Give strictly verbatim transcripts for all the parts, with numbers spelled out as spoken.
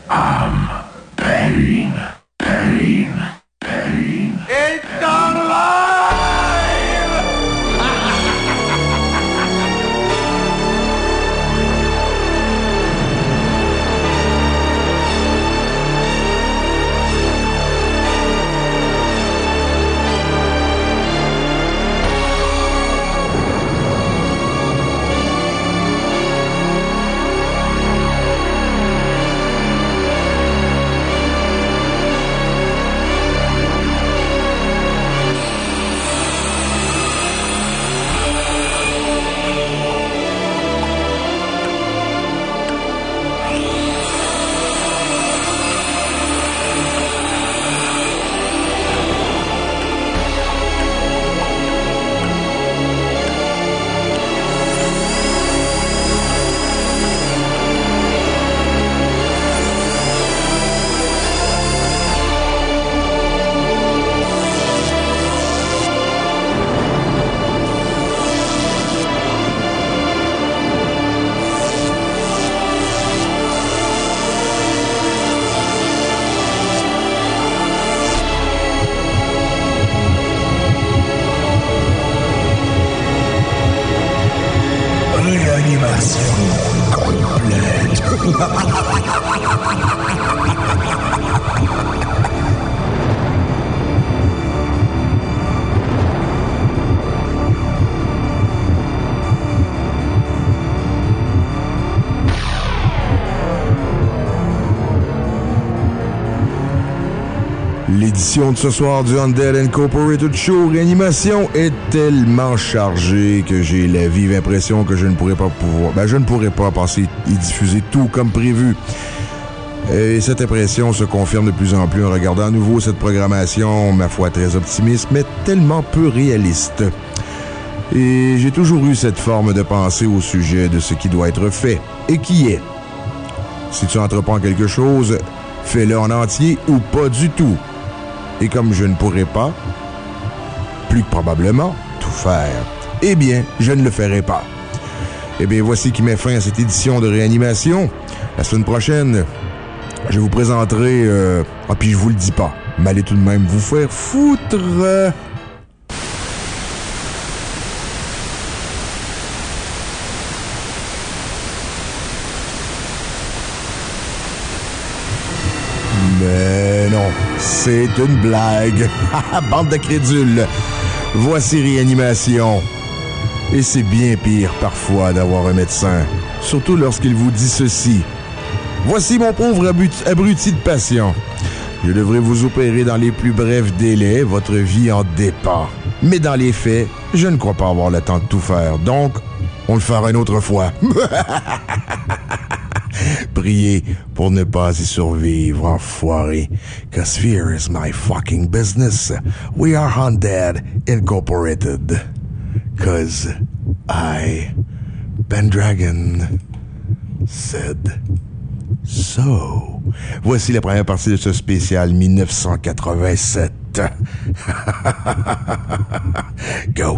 I'm pain, pain, pain. It's not alive! L'édition de ce soir du Undead Incorporated Show Réanimation est tellement chargée que j'ai la vive impression que je ne pourrais pas pouvoir... Ben, je ne pourrais pas passer et diffuser tout comme prévu. Et cette impression se confirme de plus en plus en regardant à nouveau cette programmation, ma foi très optimiste, mais tellement peu réaliste. Et j'ai toujours eu cette forme de pensée au sujet de ce qui doit être fait, et qui est. Si tu entreprends quelque chose, fais-le en entier ou pas du tout. Et comme je ne pourrai pas, plus que probablement, tout faire, eh bien, je ne le ferai pas. Eh bien, voici qui met fin à cette édition de Réanimation. La semaine prochaine, je vous présenterai... Euh... Ah, puis je vous le dis pas, mais allez tout de même vous faire foutre... Mais non, c'est une blague. Bande de crédules. Voici Réanimation. Et c'est bien pire parfois d'avoir un médecin, surtout lorsqu'il vous dit ceci. Voici mon pauvre abruti, abruti de patient. Je devrais vous opérer dans les plus brefs délais, votre vie en dépend. Mais dans les faits, je ne crois pas avoir le temps de tout faire, donc on le fera une autre fois. Priez pour ne pas y survivre, enfoiré. Cause fear is my fucking business. We are Undead Incorporated. Cause I, Pendragon, said so. Voici la première partie de ce spécial dix-neuf cent quatre-vingt-sept. Go.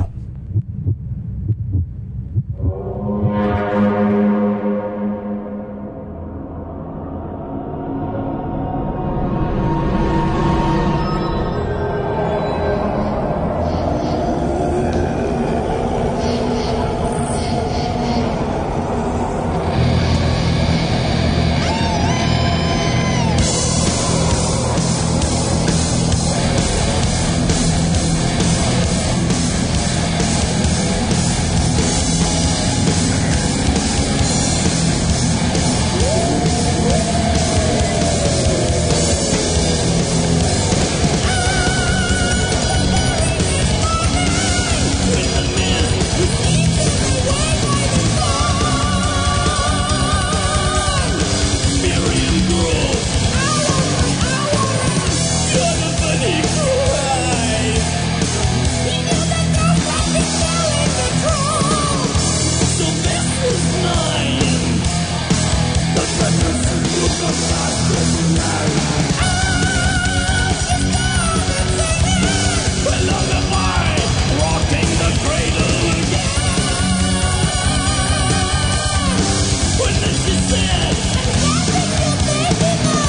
When she said,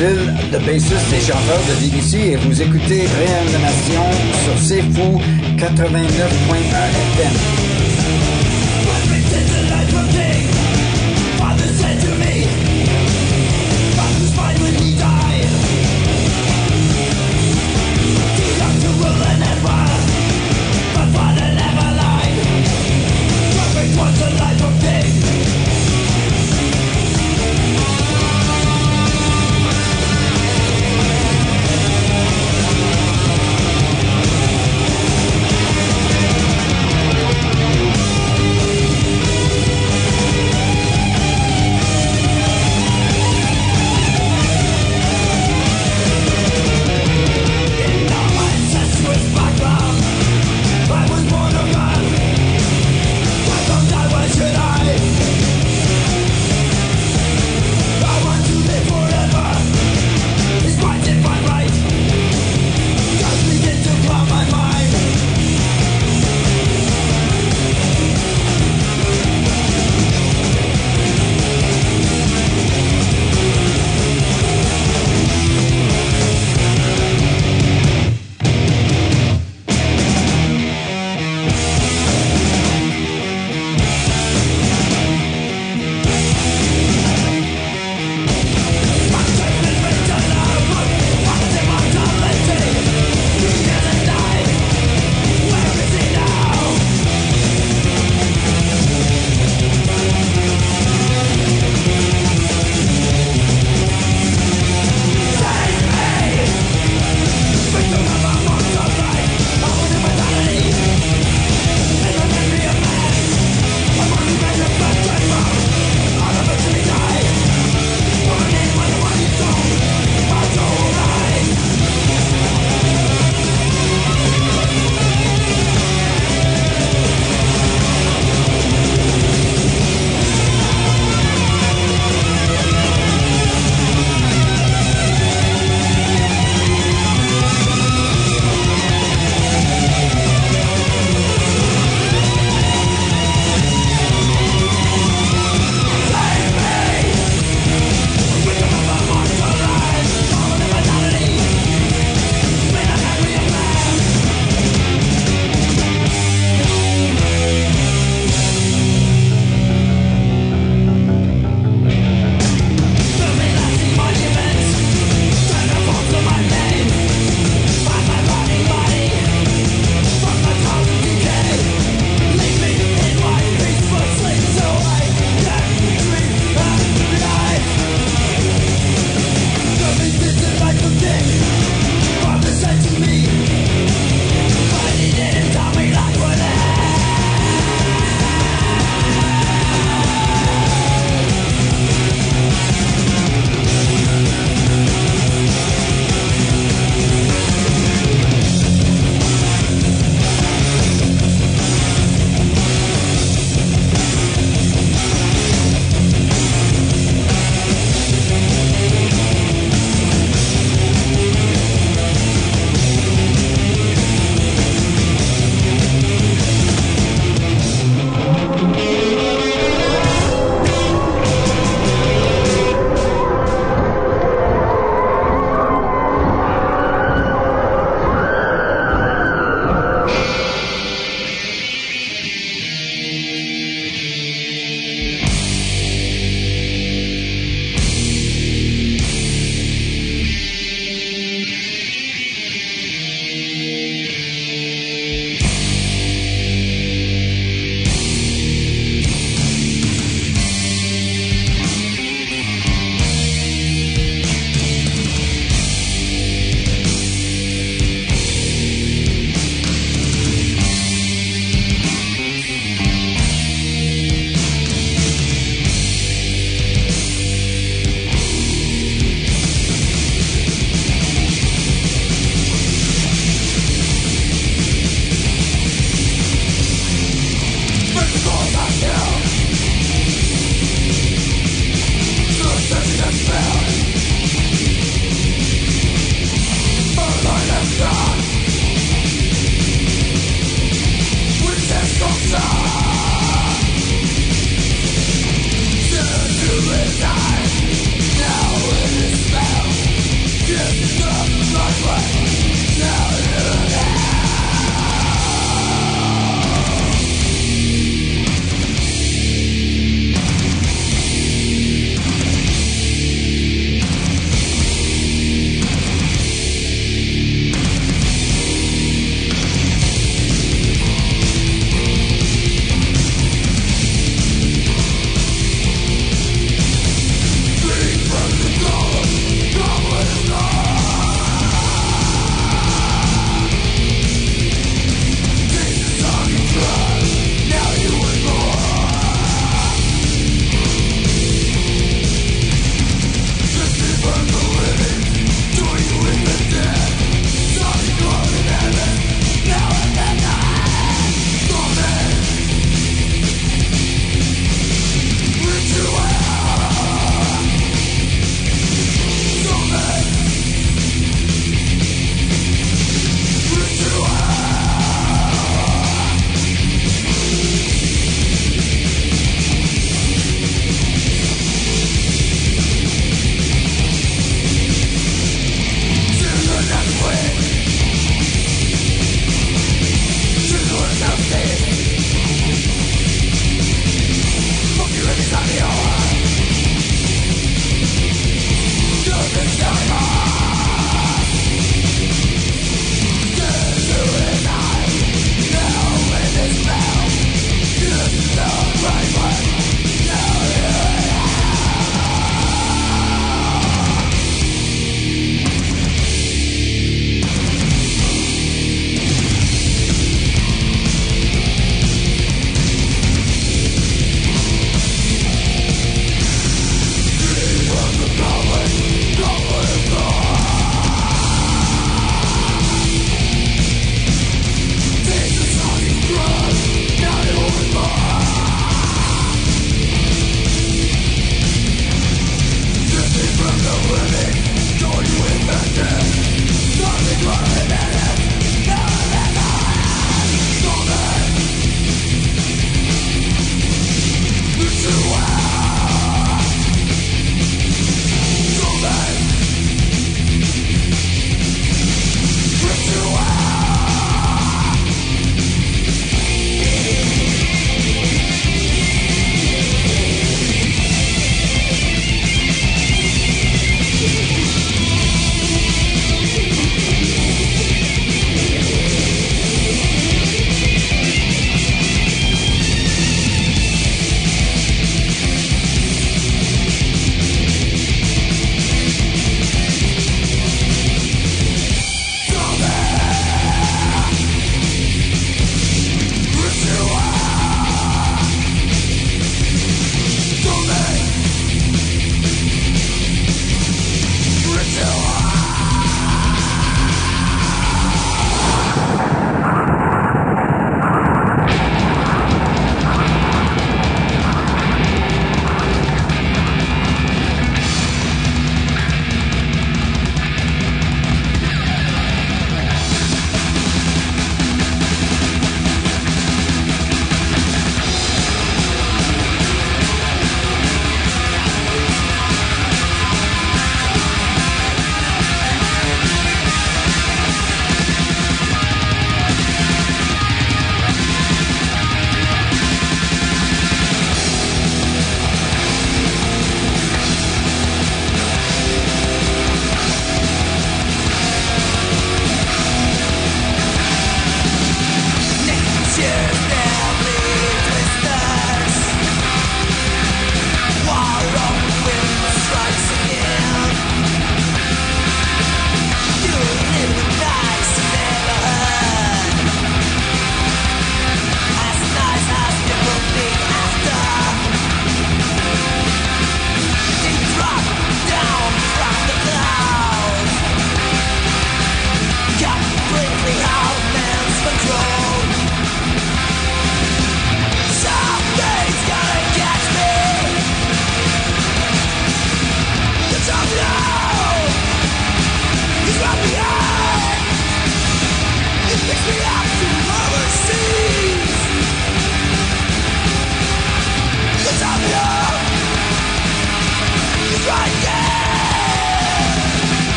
Phil, le bassiste et chanteur de D B C, et vous écoutez Réanimation sur C'est Fou quatre-vingt-neuf point un F M.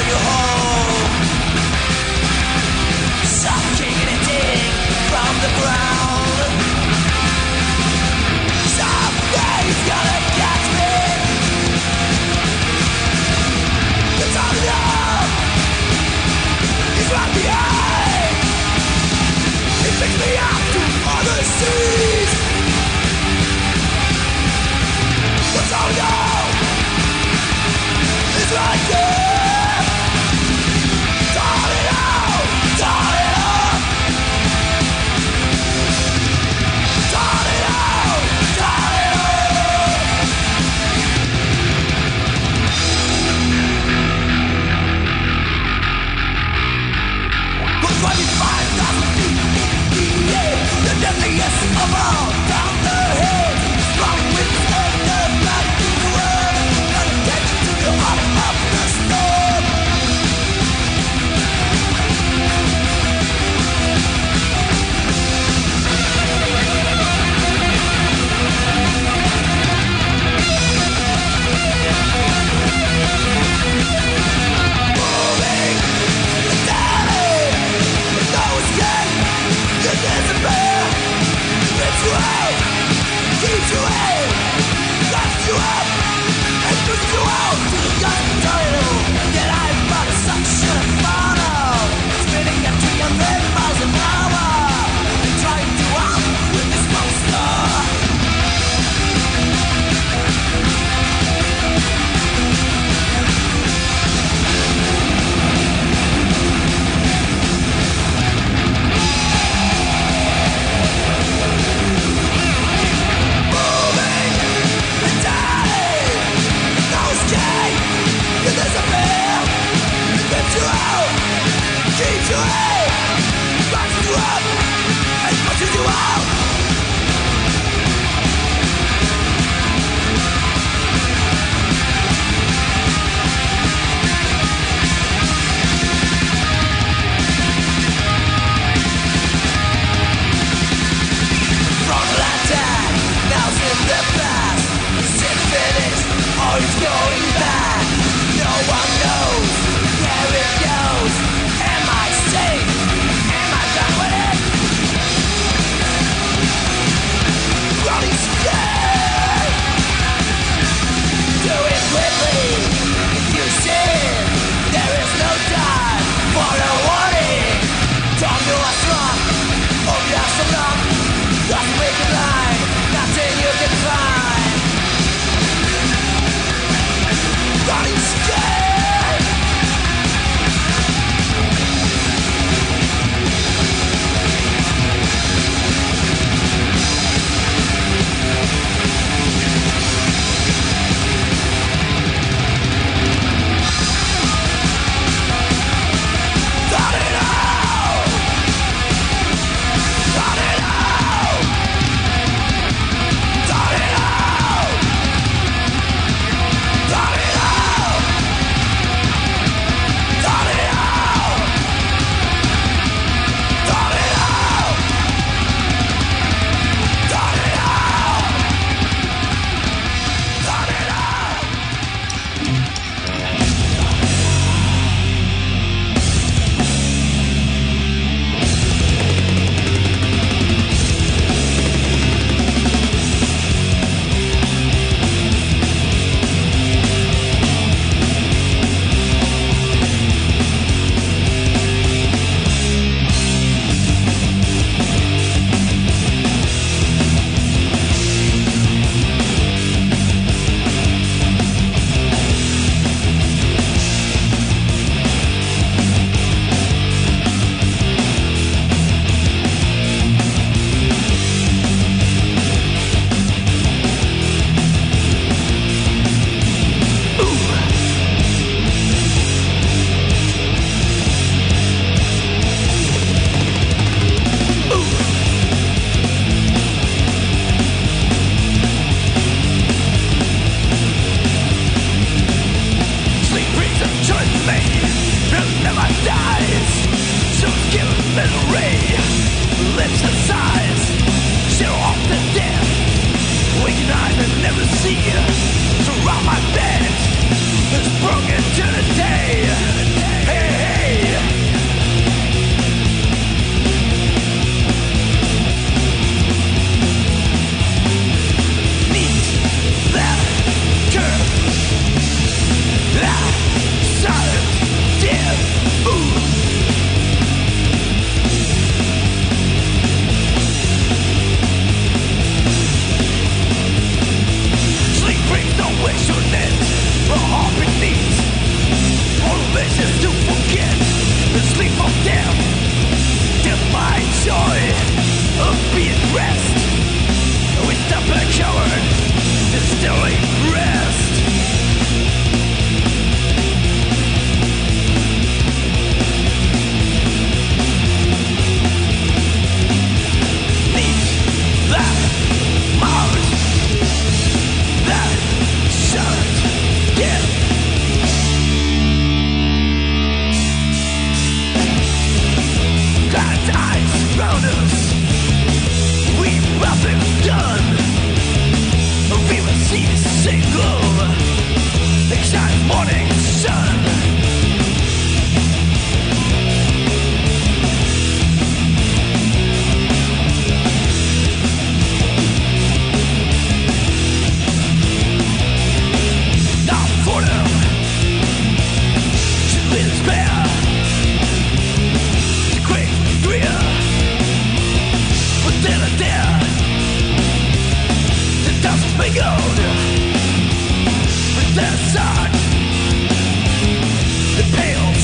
Surround my bed, it's broken to the day.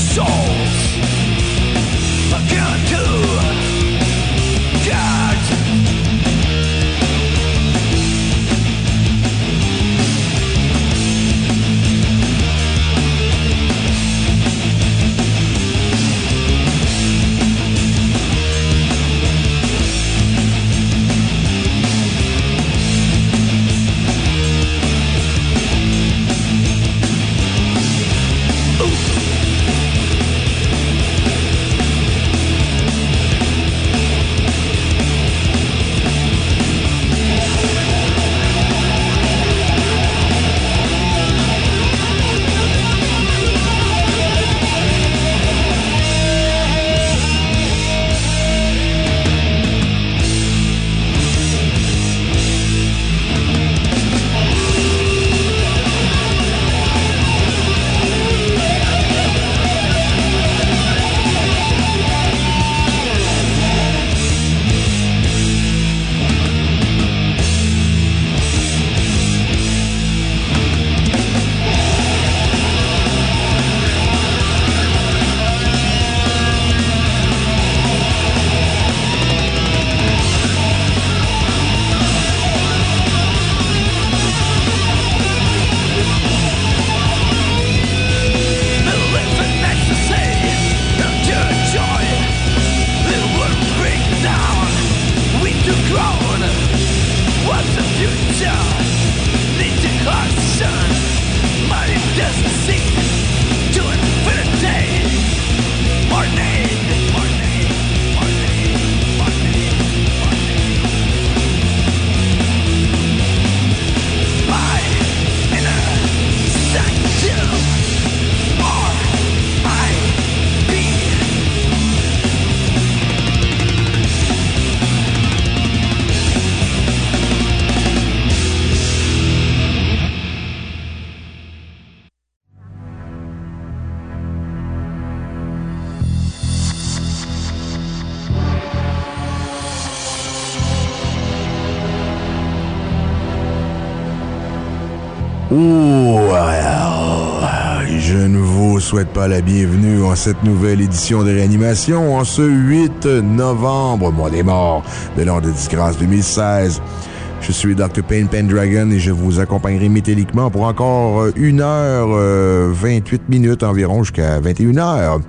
Well, je ne vous souhaite pas la bienvenue en cette nouvelle édition de Réanimation en ce huit novembre, mois des morts de l'an de disgrâce deux mille seize. Je suis docteur Pain Pendragon et je vous accompagnerai métalliquement pour encore une heure vingt-huit minutes environ jusqu'à vingt et une heures.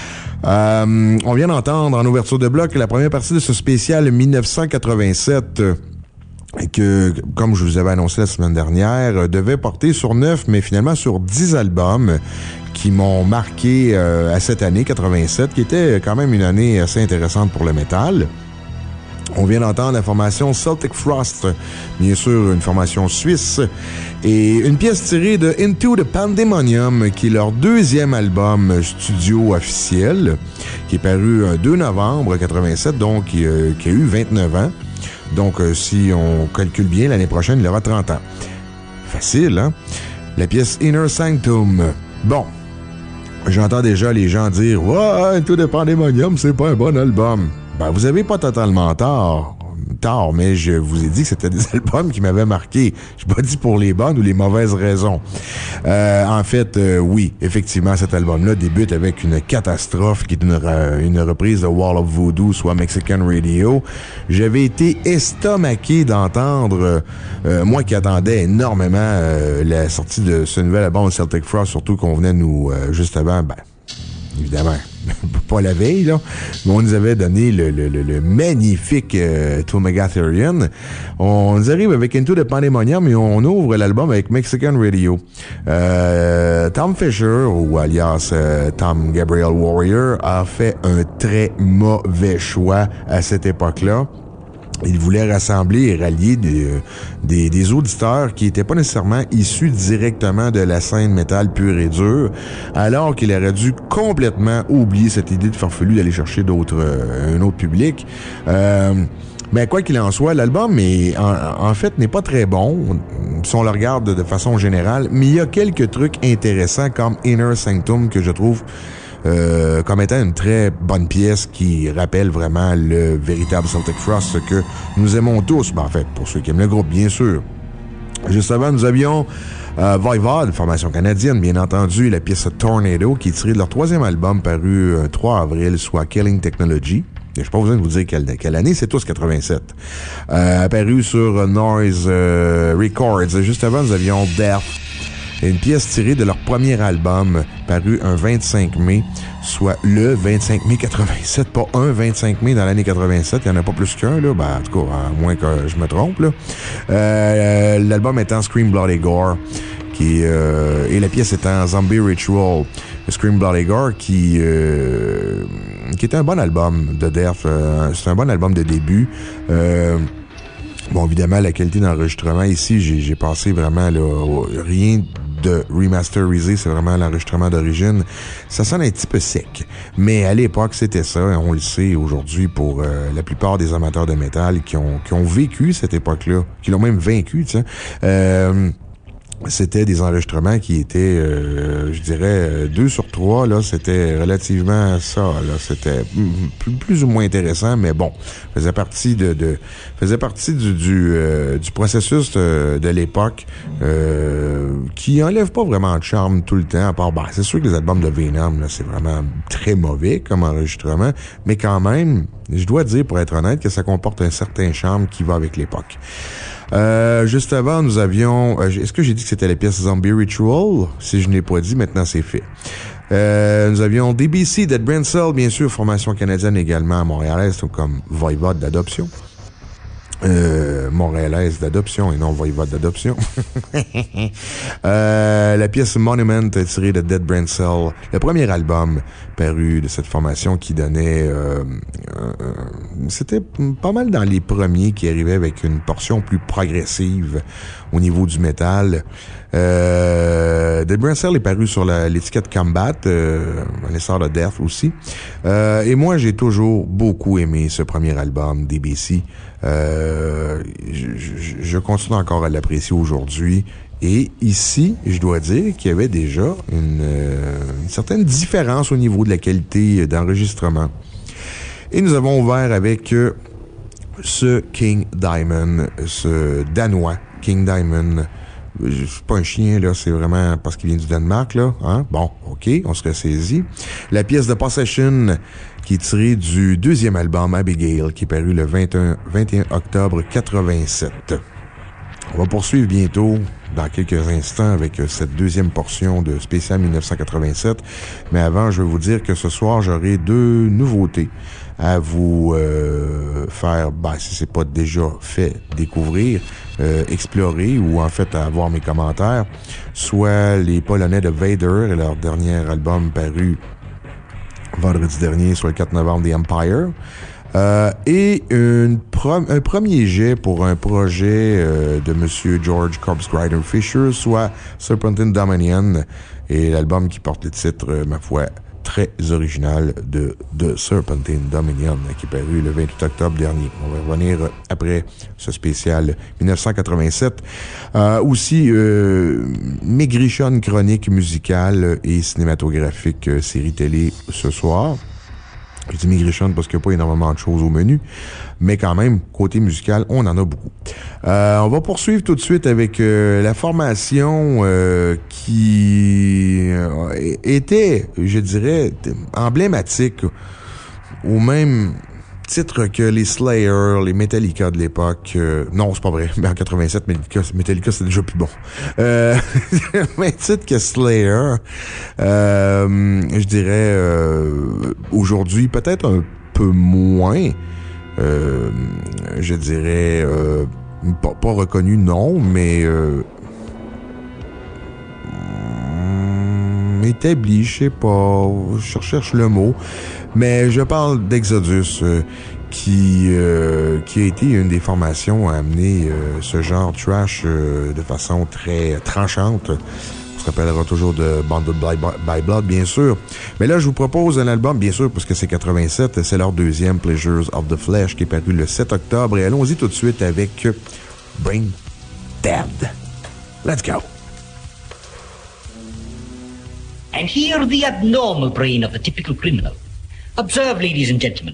Euh, on vient d'entendre en ouverture de bloc la première partie de ce spécial mille neuf cent quatre-vingt-sept que, comme je vous avais annoncé la semaine dernière, devait porter sur neuf, mais finalement sur dix albums qui m'ont marqué euh, à cette année quatre-vingt-sept, qui était quand même une année assez intéressante pour le métal. On vient d'entendre la formation Celtic Frost, bien sûr une formation suisse, et une pièce tirée de Into the Pandemonium, qui est leur deuxième album studio officiel, qui est paru le deux novembre quatre-vingt-sept, donc qui, euh, qui a eu vingt-neuf ans. Donc, euh, si on calcule bien, l'année prochaine, il aura trente ans. Facile, hein? La pièce Inner Sanctum. Bon, j'entends déjà les gens dire « Ouais, Into the Pandemonium, c'est pas un bon album. » Ben, vous avez pas totalement tort. Tard, mais je vous ai dit que c'était des albums qui m'avaient marqué. Je n'ai pas dit pour les bonnes ou les mauvaises raisons. Euh, en fait, euh, oui, effectivement, cet album-là débute avec une catastrophe qui est une, une reprise de Wall of Voodoo, soit Mexican Radio. J'avais été estomaqué d'entendre, euh, moi qui attendais énormément euh, la sortie de ce nouvel album Celtic Frost, surtout qu'on venait nous, euh, juste avant, ben, évidemment, pas la veille, là, mais on nous avait donné le, le, le, le magnifique euh, To Megatherian. On nous arrive avec Into the Pandemonium et on ouvre l'album avec Mexican Radio. Euh, Tom Fisher, ou alias euh, Tom Gabriel Warrior, a fait un très mauvais choix à cette époque-là. Il voulait rassembler et rallier des, des, des auditeurs qui n'étaient pas nécessairement issus directement de la scène métal pure et dure, alors qu'il aurait dû complètement oublier cette idée de farfelu d'aller chercher d'autres, euh, un autre public. Euh, mais quoi qu'il en soit, l'album est, en, en fait n'est pas très bon, si on le regarde de, de façon générale, mais il y a quelques trucs intéressants comme Inner Sanctum que je trouve Euh, comme étant une très bonne pièce qui rappelle vraiment le véritable Celtic Frost, ce que nous aimons tous. Ben, en fait, pour ceux qui aiment le groupe, bien sûr. Juste avant, nous avions euh, Voivod, formation canadienne, bien entendu, la pièce Tornado, qui est tirée de leur troisième album paru le trois avril, soit Killing Technology. Je n'ai pas besoin de vous dire quelle, quelle année, c'est tous quatre-vingt-sept. Euh, apparu sur Noise euh, Records. Juste avant, nous avions Death, une pièce tirée de leur premier album, paru un vingt-cinq mai, soit le vingt-cinq mai quatre-vingt-sept, pas un vingt-cinq mai dans l'année quatre-vingt-sept, il n'y en a pas plus qu'un, là, ben, en tout cas, à moins que je me trompe, là. Euh, l'album étant Scream Bloody Gore, qui, euh, et la pièce étant Zombie Ritual. Scream Bloody Gore, qui, euh, qui était un bon album de Death. Euh, c'est un bon album de début. Euh, bon, évidemment, la qualité d'enregistrement ici, j'ai, j'ai passé vraiment là, rien de remasterisé, c'est vraiment l'enregistrement d'origine. Ça sonne un petit peu sec. Mais à l'époque, c'était ça. On le sait aujourd'hui pour euh, la plupart des amateurs de métal qui ont, qui ont vécu cette époque-là, qui l'ont même vaincu, tu sais. Euh, C'était des enregistrements qui étaient, euh, je dirais, deux sur trois, là, c'était relativement ça, là, c'était plus, plus ou moins intéressant, mais bon, faisait partie de, de faisait partie du, du, euh, du processus de, de l'époque, euh, qui enlève pas vraiment de charme tout le temps, à part, bah, c'est sûr que les albums de Venom, là, c'est vraiment très mauvais comme enregistrement, mais quand même, je dois dire, pour être honnête, que ça comporte un certain charme qui va avec l'époque. Euh, juste avant, nous avions... Euh, est-ce que j'ai dit que c'était la pièce Zombie Ritual? Si je n'ai pas dit, maintenant c'est fait. Euh, nous avions D B C, Dead Brain Cell, bien sûr, formation canadienne également à montréalaise, comme Voivod d'adoption. Euh, montréalaise d'adoption et non Voivod d'adoption. euh, la pièce Monument tirée de Dead Brain Cell, le premier album paru de cette formation qui donnait... Euh, euh, c'était pas mal dans les premiers qui arrivaient avec une portion plus progressive au niveau du métal. Euh, Dead Brain Cell est paru sur la, l'étiquette Combat, euh, un essor de Death aussi. Euh, et moi, j'ai toujours beaucoup aimé ce premier album, D B C. Euh, je, je, je continue encore à l'apprécier aujourd'hui. Et ici, je dois dire qu'il y avait déjà une, euh, une certaine différence au niveau de la qualité d'enregistrement. Et nous avons ouvert avec euh, ce King Diamond, ce Danois, King Diamond. C'est pas un chien, là, c'est vraiment parce qu'il vient du Danemark, là. Hein? Bon, OK, on se ressaisit. La pièce de Possession, qui est tirée du deuxième album Abigail, qui est paru le vingt et un, vingt et un octobre quatre-vingt-sept. On va poursuivre bientôt, dans quelques instants, avec cette deuxième portion de Spécial dix-neuf cent quatre-vingt-sept. Mais avant, je vais vous dire que ce soir, j'aurai deux nouveautés à vous euh, faire, ben, si c'est pas déjà fait, découvrir, euh, explorer ou en fait avoir mes commentaires, soit les Polonais de Vader et leur dernier album paru vendredi dernier, soit le quatre novembre, The Empire, euh, et une pro- un premier jet pour un projet euh, de Monsieur George Corpse Grider Fisher, soit Serpentine Dominion, et l'album qui porte le titre, euh, ma foi, très original de, de Serpentine Dominion, qui est paru le vingt-huit octobre dernier. On va revenir après ce spécial dix-neuf cent quatre-vingt-sept. Euh, aussi, euh, maigrichonne chronique musicale et cinématographique euh, série télé ce soir. Je dis maigrichonne parce qu'il n'y a pas énormément de choses au menu, mais quand même, côté musical, on en a beaucoup. Euh, on va poursuivre tout de suite avec euh, la formation euh, qui euh, était, je dirais, emblématique au même titre que les Slayer, les Metallica de l'époque. Euh, non, c'est pas vrai. Mais en quatre-vingt-sept, Metallica, Metallica c'est déjà plus bon. Euh, même titre que Slayer. Euh, je dirais euh, aujourd'hui, peut-être un peu moins. Euh, je dirais euh, pas, pas reconnu, non, mais euh, établi, je sais pas, je recherche le mot, mais je parle d'Exodus, euh, qui euh, qui a été une des formations à amener euh, ce genre trash euh, de façon très tranchante. On se rappellera toujours de Bonded by Blood, bien sûr. Mais là, je vous propose un album, bien sûr, parce que c'est quatre-vingt-sept, c'est leur deuxième, Pleasures of the Flesh, qui est paru le sept octobre. Et allons-y tout de suite avec Brain Dead. Let's go! And here the abnormal brain of the typical criminal. Observe, ladies and gentlemen.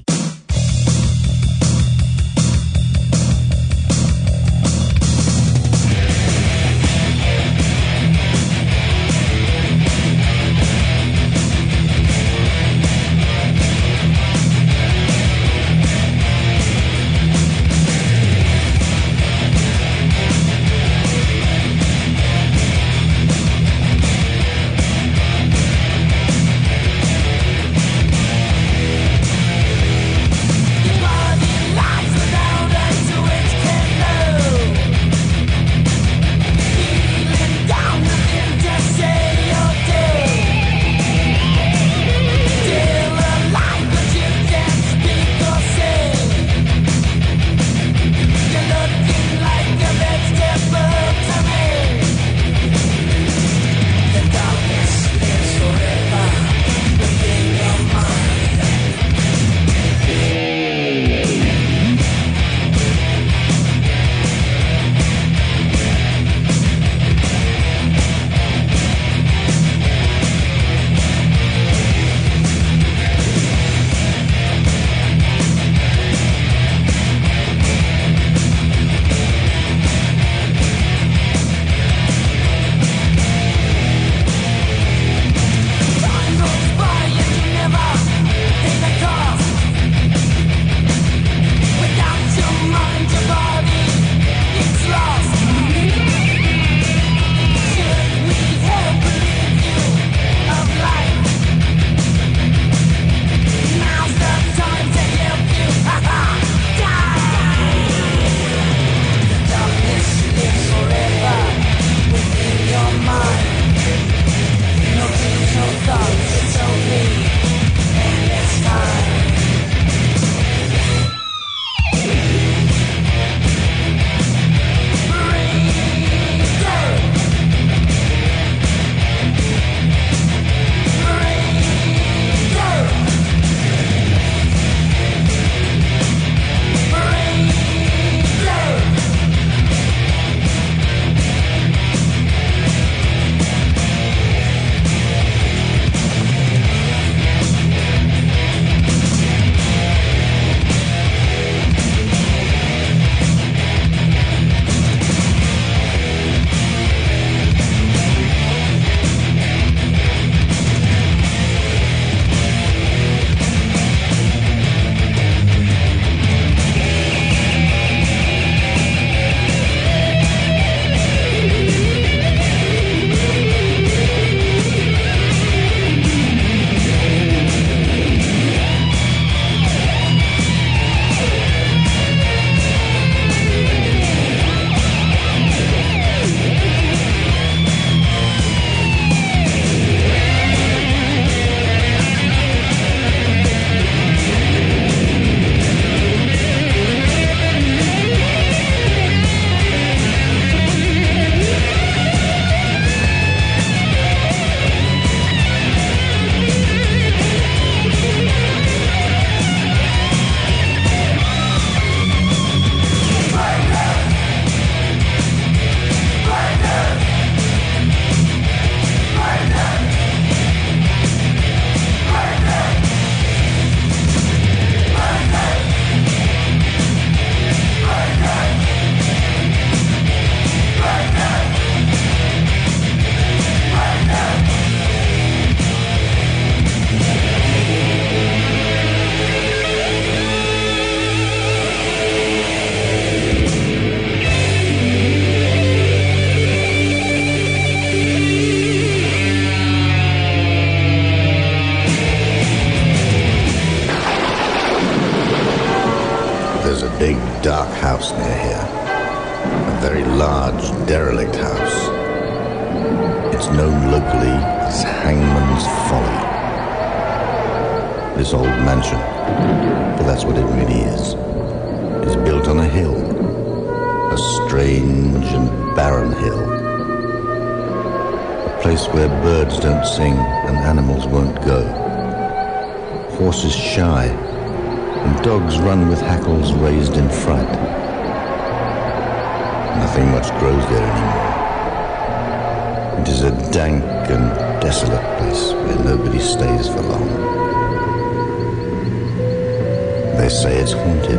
big, dark house near here. A very large, derelict house. It's known locally as Hangman's Folly. This old mansion, for that's what it really is, is built on a hill. A strange and barren hill. A place where birds don't sing and animals won't go. Horses shy, and dogs run with hackles raised in fright. Nothing much grows there anymore. It is a dank and desolate place where nobody stays for long. They say it's haunted.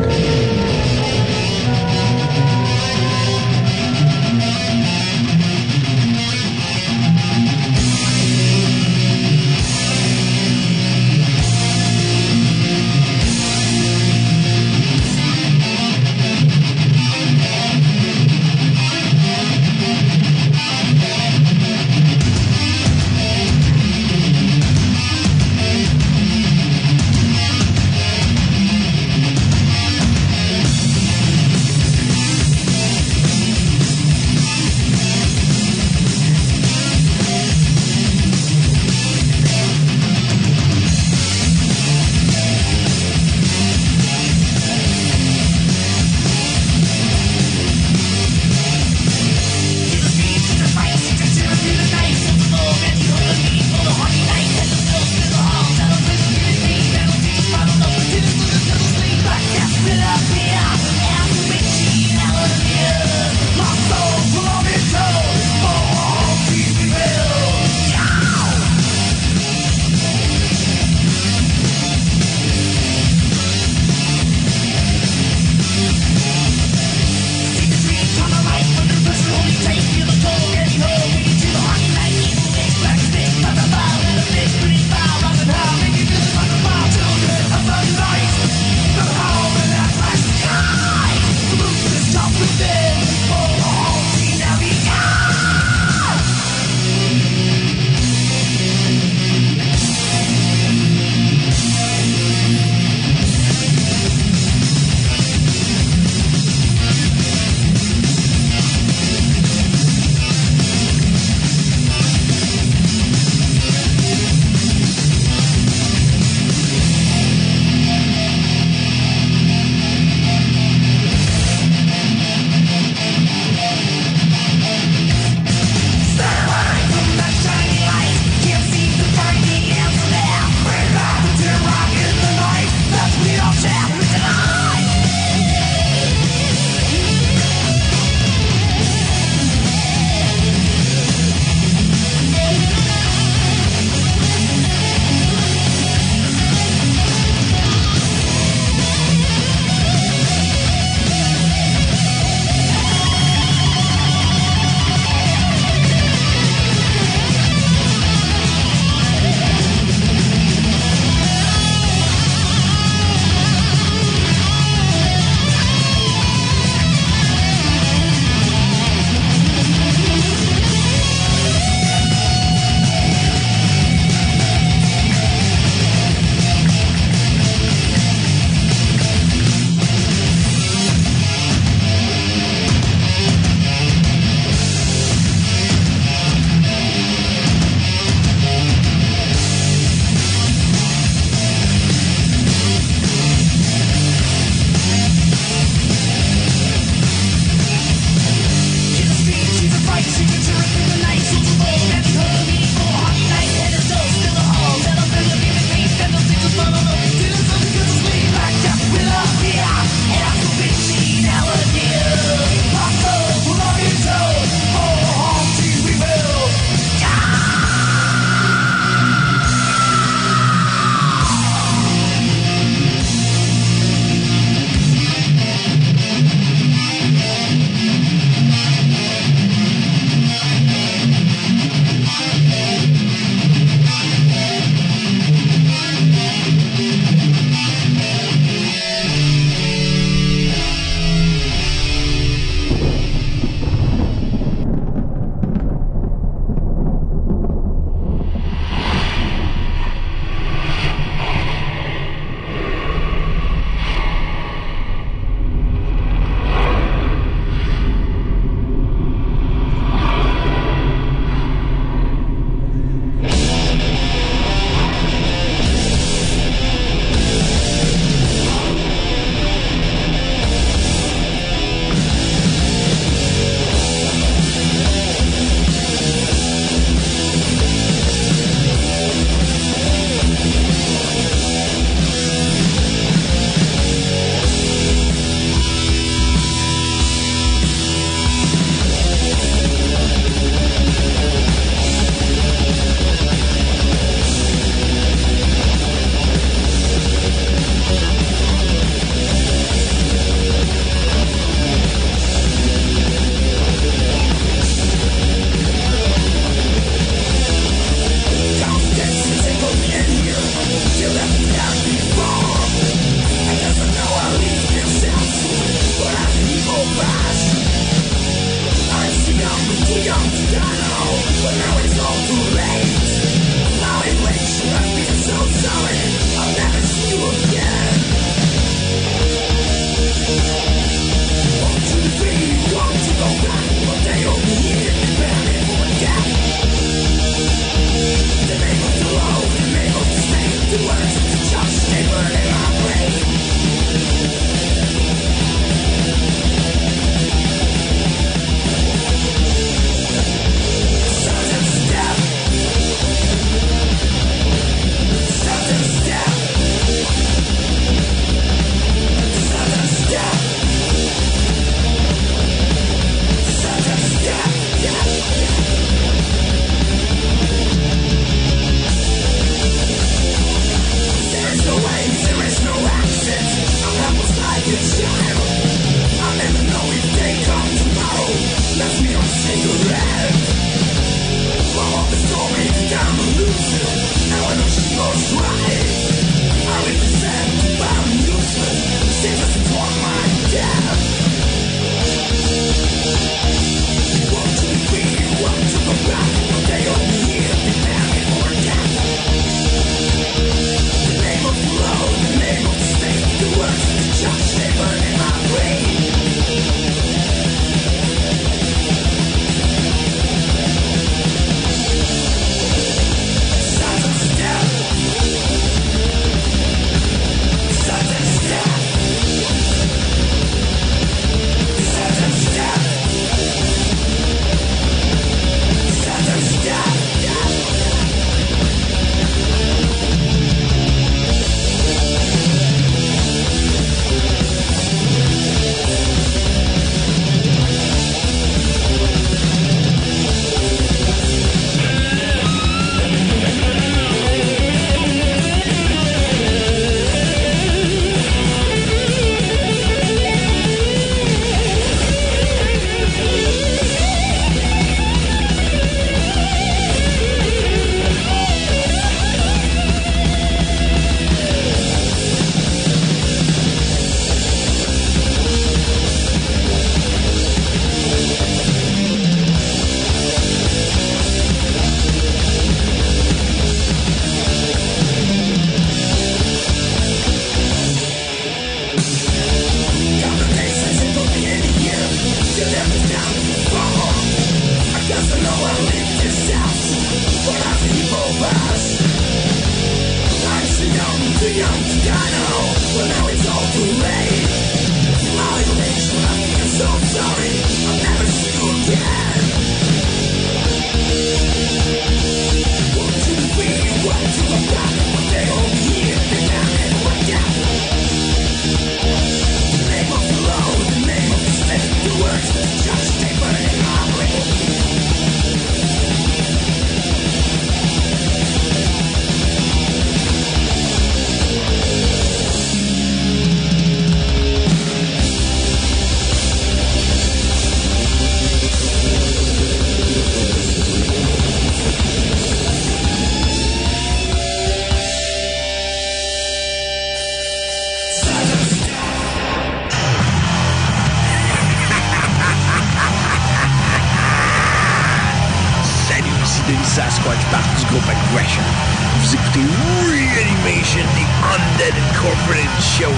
Sasquatch, partie du groupe Aggression. Vous écoutez Reanimation, the Undead Incorporated Show.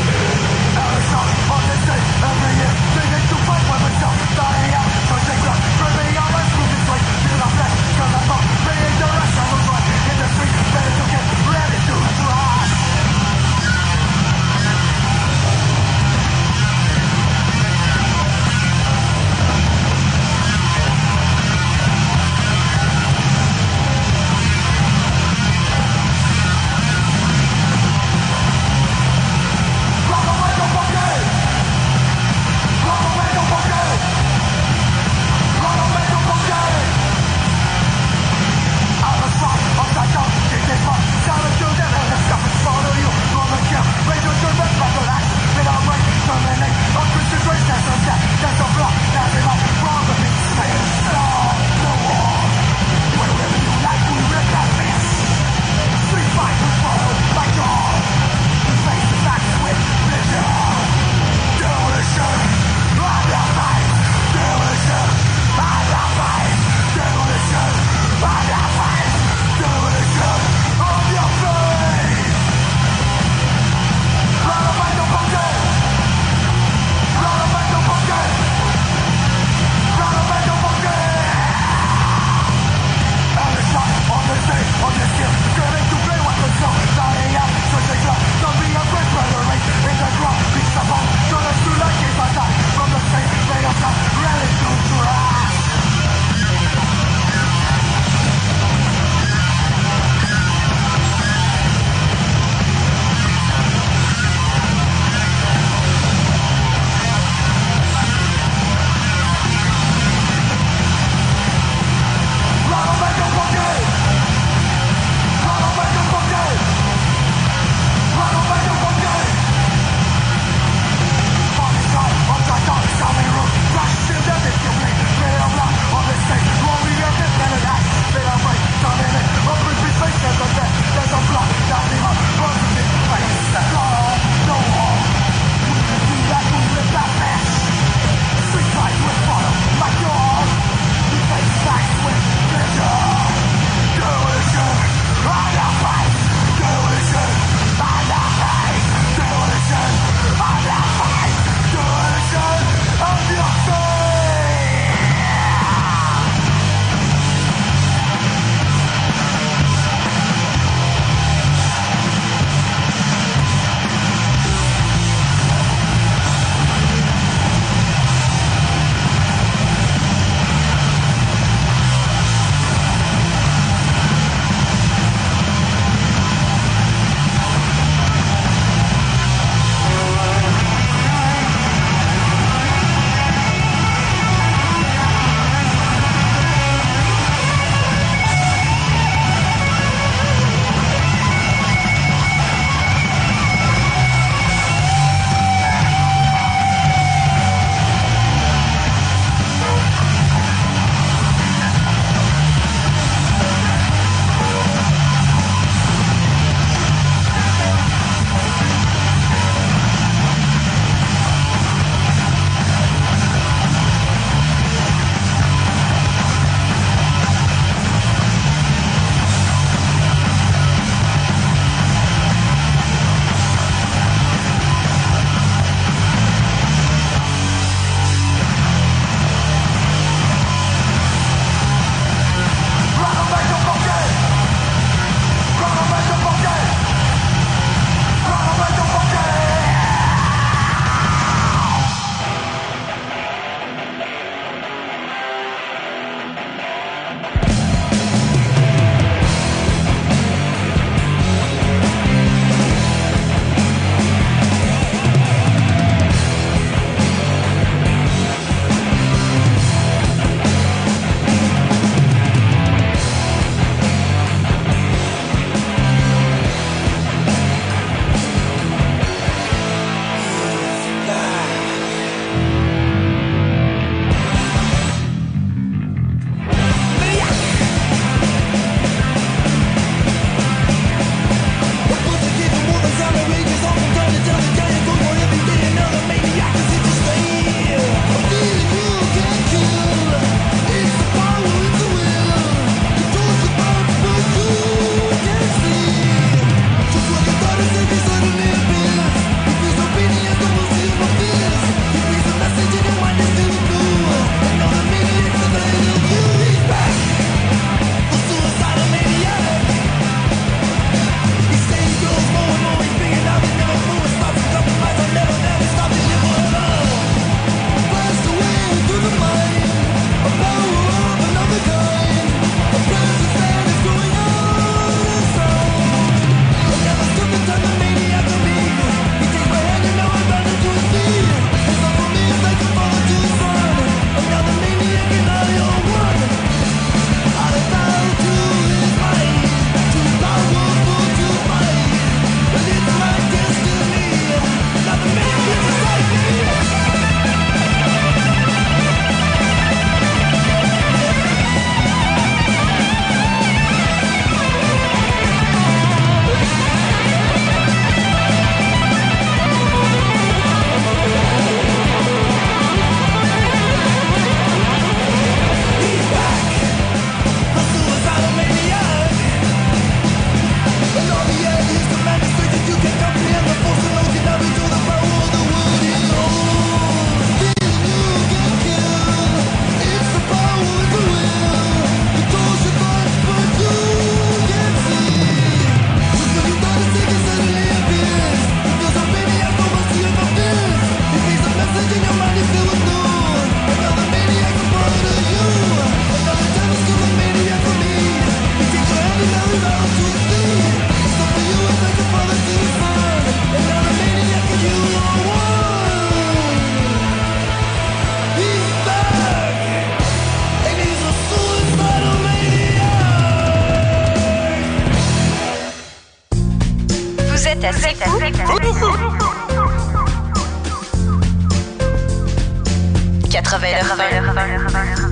Follow à C'est Fou. quatre-vingt-neuf.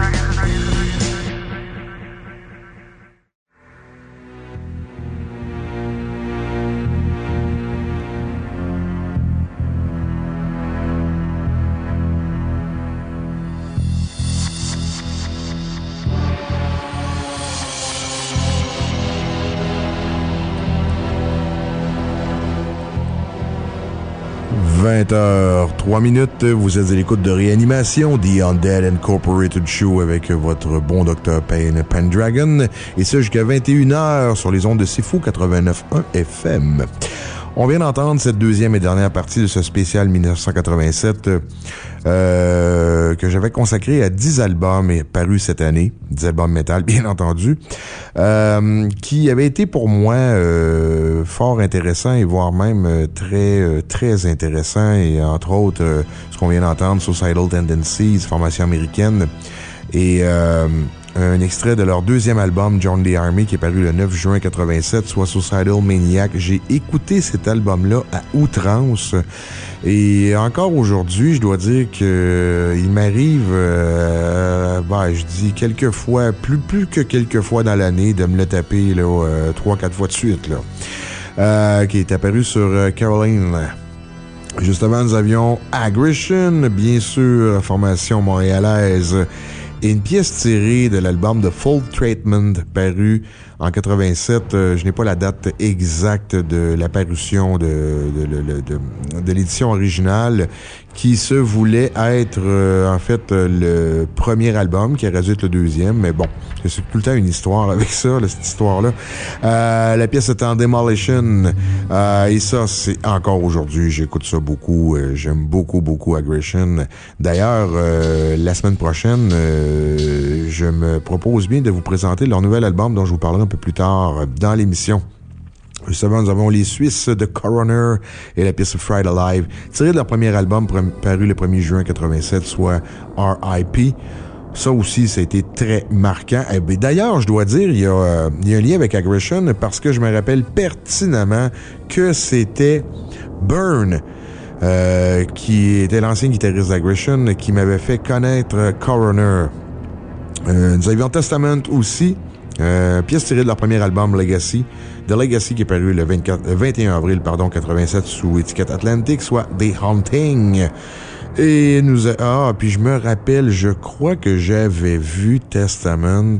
vingt heures trois minutes, vous êtes à l'écoute de Réanimation, The Undead Incorporated Show avec votre bon docteur Payne Pendragon, et ça jusqu'à vingt et une heures sur les ondes de C'est Fou quatre-vingt-neuf point un F M. On vient d'entendre cette deuxième et dernière partie de ce spécial dix-neuf cent quatre-vingt-sept euh, que j'avais consacré à dix albums parus cette année, dix albums métal bien entendu, euh, qui avaient été pour moi euh, fort intéressants et voire même euh, très euh, très intéressants, et entre autres euh, ce qu'on vient d'entendre, Suicidal Tendencies, formation américaine, et euh, un extrait de leur deuxième album, Join the Army, qui est paru le neuf juin quatre-vingt-sept, soit Suicidal Maniac. J'ai écouté cet album-là à outrance. Et encore aujourd'hui, je dois dire que euh, il m'arrive, euh, ben, je dis quelques fois, plus, plus que quelques fois dans l'année, de me le taper, là, euh, trois, quatre fois de suite, là. Euh, qui est apparu sur euh, Caroline. Juste avant, nous avions Aggression, bien sûr, formation montréalaise, et une pièce tirée de l'album de Full Treatment, paru en quatre-vingt-sept. Euh, je n'ai pas la date exacte de l'apparition de, de, de, de, de l'édition originale, qui se voulait être, euh, en fait, euh, le premier album, qui aurait dû être le deuxième. Mais bon, c'est tout le temps une histoire avec ça, là, cette histoire-là. Euh, la pièce est en Demolition. Euh, et ça, c'est encore aujourd'hui, j'écoute ça beaucoup. Euh, j'aime beaucoup, beaucoup Aggression. D'ailleurs, euh, la semaine prochaine, euh, je me propose bien de vous présenter leur nouvel album, dont je vous parlerai un peu plus tard dans l'émission. Justement, nous avons les Suisses de Coroner et la pièce Fried Alive, tirée de leur premier album paru le premier juin quatre-vingt-sept, soit R I P. Ça aussi, ça a été très marquant. Et bien, d'ailleurs, je dois dire, il y a, euh, il y a un lien avec Aggression, parce que je me rappelle pertinemment que c'était Burn, euh, qui était l'ancien guitariste d'Aggression, qui m'avait fait connaître Coroner. Euh, nous avions Testament aussi, euh, pièce tirée de leur premier album Legacy. The Legacy, qui est paru le vingt-quatre, vingt et un avril pardon, quatre-vingt-sept sous étiquette Atlantic, soit The Haunting. Et nous a... Ah, puis je me rappelle, je crois que j'avais vu Testament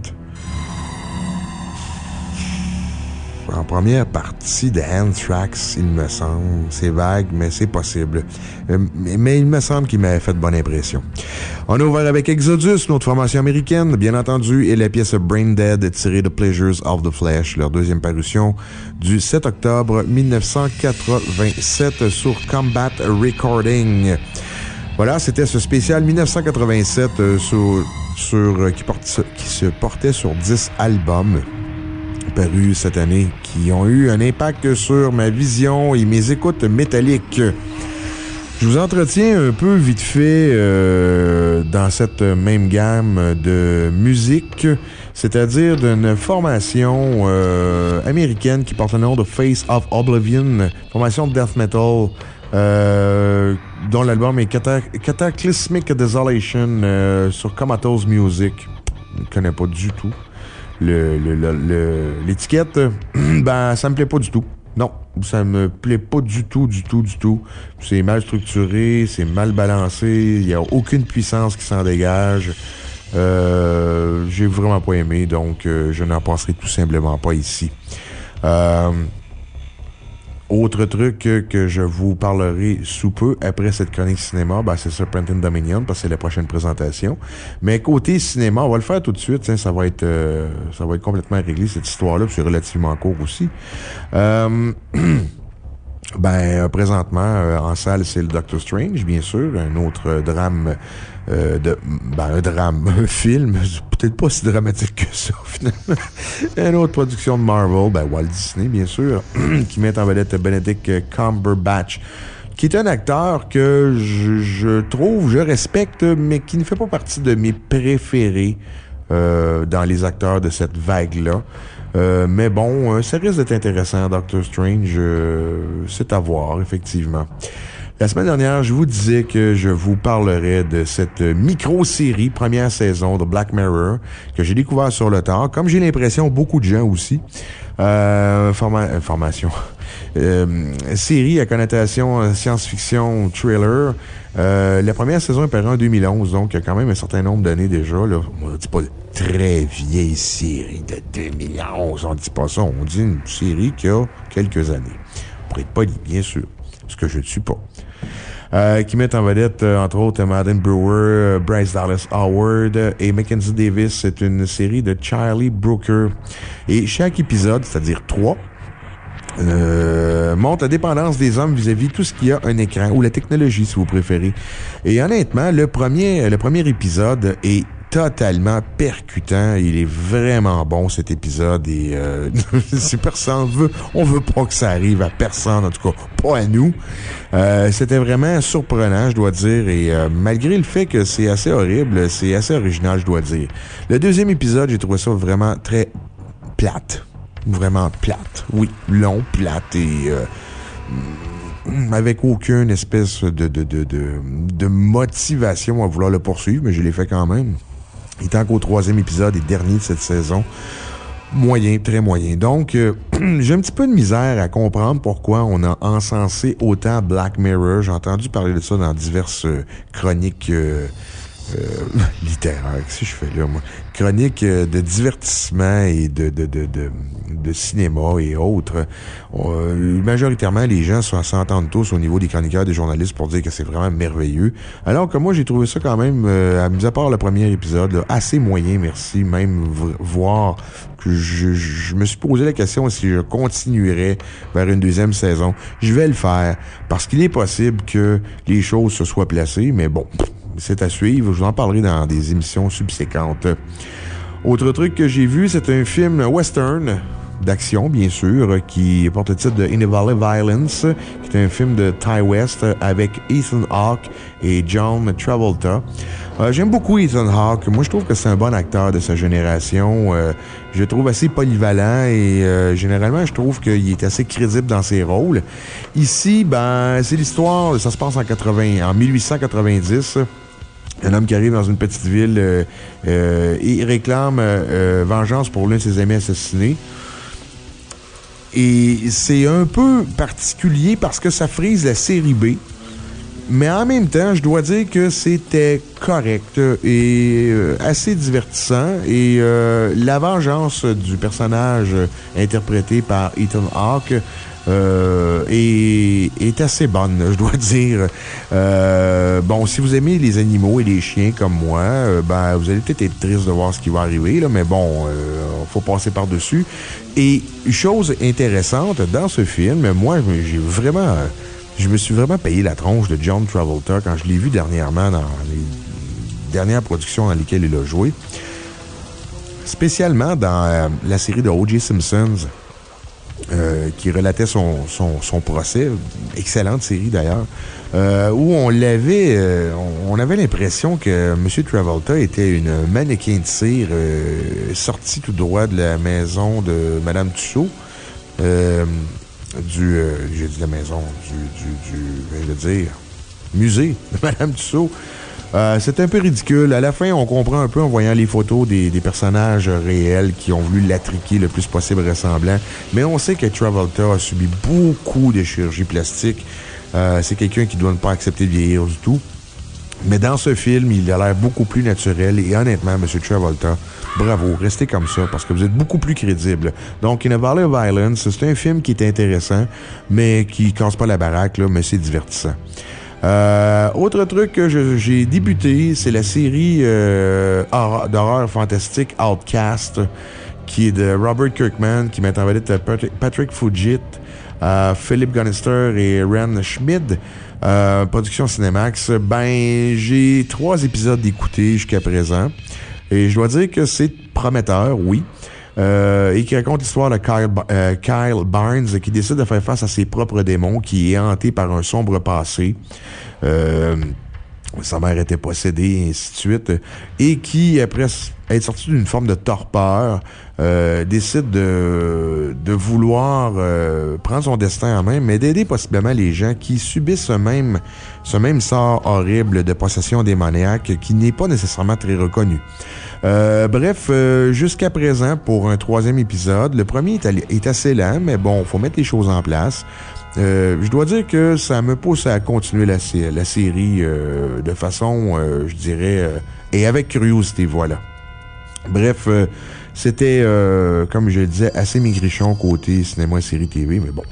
en première partie de Anthrax, il me semble. C'est vague, mais c'est possible. Euh, mais, mais il me semble qu'il m'avait fait de bonne impression. On a ouvert avec Exodus, notre formation américaine, bien entendu, et la pièce Brain Dead, tirée de Pleasures of the Flesh, leur deuxième parution du sept octobre dix-neuf cent quatre-vingt-sept sur Combat Recording. Voilà, c'était ce spécial dix-neuf cent quatre-vingt-sept euh, sur, sur, euh, qui, porte, qui se portait sur dix albums parus cette année, qui ont eu un impact sur ma vision et mes écoutes métalliques. Je vous entretiens un peu vite fait euh, dans cette même gamme de musique, c'est-à-dire d'une formation euh, américaine qui porte le nom de Face of Oblivion, formation de death metal, euh, dont l'album est Catac- Cataclysmic Desolation euh, sur Comatose Music. Je ne connais pas du tout. Le, le, le, le, l'étiquette, ben, ça me plaît pas du tout. Non, ça me plaît pas du tout, du tout, du tout. C'est mal structuré, c'est mal balancé, il y a aucune puissance qui s'en dégage. Euh, j'ai vraiment pas aimé, donc euh, je n'en passerai tout simplement pas ici. Euh, Autre truc que, que je vous parlerai sous peu après cette chronique cinéma, ben c'est Serpentine Dominion, parce que c'est la prochaine présentation. Mais côté cinéma, on va le faire tout de suite, hein, ça va être euh, ça va être complètement réglé cette histoire-là, puis c'est relativement court aussi. Euh, ben présentement euh, en salle, c'est le Doctor Strange, bien sûr, un autre drame euh, de ben un drame, un film, peut-être pas si dramatique que ça finalement. Une autre production de Marvel, ben Walt Disney bien sûr, qui met en vedette Benedict Cumberbatch, qui est un acteur que je, je trouve, je respecte, mais qui ne fait pas partie de mes préférés euh, dans les acteurs de cette vague-là. Euh, mais bon, euh, ça risque d'être intéressant, Doctor Strange. Euh, c'est à voir, effectivement. La semaine dernière, je vous disais que je vous parlerais de cette micro-série, première saison de Black Mirror, que j'ai découvert sur le tard, comme j'ai l'impression beaucoup de gens aussi. Euh, forma- formation. Euh, série à connotation science-fiction, thriller. Euh, la première saison est parue en deux mille onze, donc il y a quand même un certain nombre d'années déjà. Là. On ne dit pas très vieille série de deux mille onze, on ne dit pas ça. On dit une série qui a quelques années. On pourrait pas dire, bien sûr, ce que je ne suis pas. Euh, qui met en vedette, euh, entre autres, Madeleine Brewer, euh, Bryce Dallas Howard euh, et Mackenzie Davis. C'est une série de Charlie Brooker. Et chaque épisode, c'est-à-dire trois, euh, montre la dépendance des hommes vis-à-vis tout ce qui a un écran, ou la technologie, si vous préférez. Et honnêtement, le premier, le premier épisode est totalement percutant. Il est vraiment bon, cet épisode. Et euh, si personne veut, on veut pas que ça arrive à personne, en tout cas pas à nous. Euh, c'était vraiment surprenant, je dois dire. Et euh, malgré le fait que c'est assez horrible, c'est assez original, je dois dire. Le deuxième épisode, j'ai trouvé ça vraiment très plate. Vraiment plate. Oui, long, plate et... Euh, avec aucune espèce de, de, de, de, de motivation à vouloir le poursuivre, mais je l'ai fait quand même. Et tant qu'au troisième épisode et dernier de cette saison, moyen, très moyen. Donc, euh, j'ai un petit peu de misère à comprendre pourquoi on a encensé autant Black Mirror. J'ai entendu parler de ça dans diverses euh, chroniques euh, euh, littéraires. Qu'est-ce que je fais là, moi? Chroniques euh, de divertissement et de, de, de, de, de cinéma et autres. Euh, majoritairement, les gens s'entendent tous au niveau des chroniqueurs, des journalistes pour dire que c'est vraiment merveilleux. Alors que moi, j'ai trouvé ça quand même, euh, à mis à part le premier épisode, là, assez moyen, merci. Même v- voir que je, je me suis posé la question si je continuerais vers une deuxième saison. Je vais le faire parce qu'il est possible que les choses se soient placées, mais bon, c'est à suivre. Je vous en parlerai dans des émissions subséquentes. Autre truc que j'ai vu, c'est un film western d'action, bien sûr, qui porte le titre de In the Valley Violence, qui est un film de Ty West avec Ethan Hawke et John Travolta. Euh, j'aime beaucoup Ethan Hawke. Moi, je trouve que c'est un bon acteur de sa génération. Euh, je le trouve assez polyvalent et euh, généralement, je trouve qu'il est assez crédible dans ses rôles. Ici, ben, c'est l'histoire, ça se passe en quatre-vingts, en dix-huit cent quatre-vingt-dix. Un homme qui arrive dans une petite ville euh, euh, et réclame euh, vengeance pour l'un de ses amis assassinés. Et c'est un peu particulier parce que ça frise la série B. Mais en même temps, je dois dire que c'était correct et euh, assez divertissant. Et euh, la vengeance du personnage interprété par Ethan Hawke euh, est, est assez bonne, je dois dire. Euh, bon, si vous aimez les animaux et les chiens comme moi, euh, ben vous allez peut-être être triste de voir ce qui va arriver, là, mais bon, euh, faut passer par-dessus. Et chose intéressante, dans ce film, moi, j'ai vraiment... Je me suis vraiment payé la tronche de John Travolta quand je l'ai vu dernièrement dans les dernières productions dans lesquelles il a joué. Spécialement dans euh, la série de O J Simpson, euh, qui relatait son, son, son procès. Excellente série d'ailleurs. Euh, où on l'avait, euh, on avait l'impression que M. Travolta était une mannequin de cire euh, sortie tout droit de la maison de Mme Tussaud. Euh, du, euh, j'ai dit la maison, du, du, du, je veux dire, musée de Mme Tussaud. Euh, c'est un peu ridicule. À la fin, on comprend un peu en voyant les photos des, des personnages réels qui ont voulu l'attriquer le plus possible ressemblant. Mais on sait que Travolta a subi beaucoup de chirurgie plastique. Euh, c'est quelqu'un qui ne doit pas accepter de vieillir du tout. Mais dans ce film, il a l'air beaucoup plus naturel. Et honnêtement, M. Travolta, bravo, restez comme ça, parce que vous êtes beaucoup plus crédible. Donc, In a Valley of Violence, c'est un film qui est intéressant, mais qui casse pas la baraque, là, mais c'est divertissant. Euh, autre truc que je, j'ai débuté, c'est la série euh, d'horreur fantastique Outcast, qui est de Robert Kirkman, qui met en vedette Patrick, Patrick Fugit, euh, Philip Gunnister et Ren Schmid. Euh, production Cinemax. Ben, j'ai trois épisodes d'écouter jusqu'à présent. Et je dois dire que c'est prometteur, oui. Euh, et qui raconte l'histoire de Kyle, euh, Kyle Barnes, qui décide de faire face à ses propres démons, qui est hanté par un sombre passé. Euh, sa mère était possédée, et ainsi de suite. Et qui, après être sorti d'une forme de torpeur, euh, décide de, de vouloir euh, prendre son destin en main, mais d'aider possiblement les gens qui subissent ce même, ce même sort horrible de possession démoniaque qui n'est pas nécessairement très reconnu. Euh, bref, euh, jusqu'à présent, pour un troisième épisode, le premier est, est assez lent, mais bon, faut mettre les choses en place. Euh, je dois dire que ça me pousse à continuer la, la série euh, de façon, euh, je dirais, euh, et avec curiosité, voilà. Bref, euh, c'était, euh, comme je le disais, assez maigrichon côté cinéma et série T V, mais bon.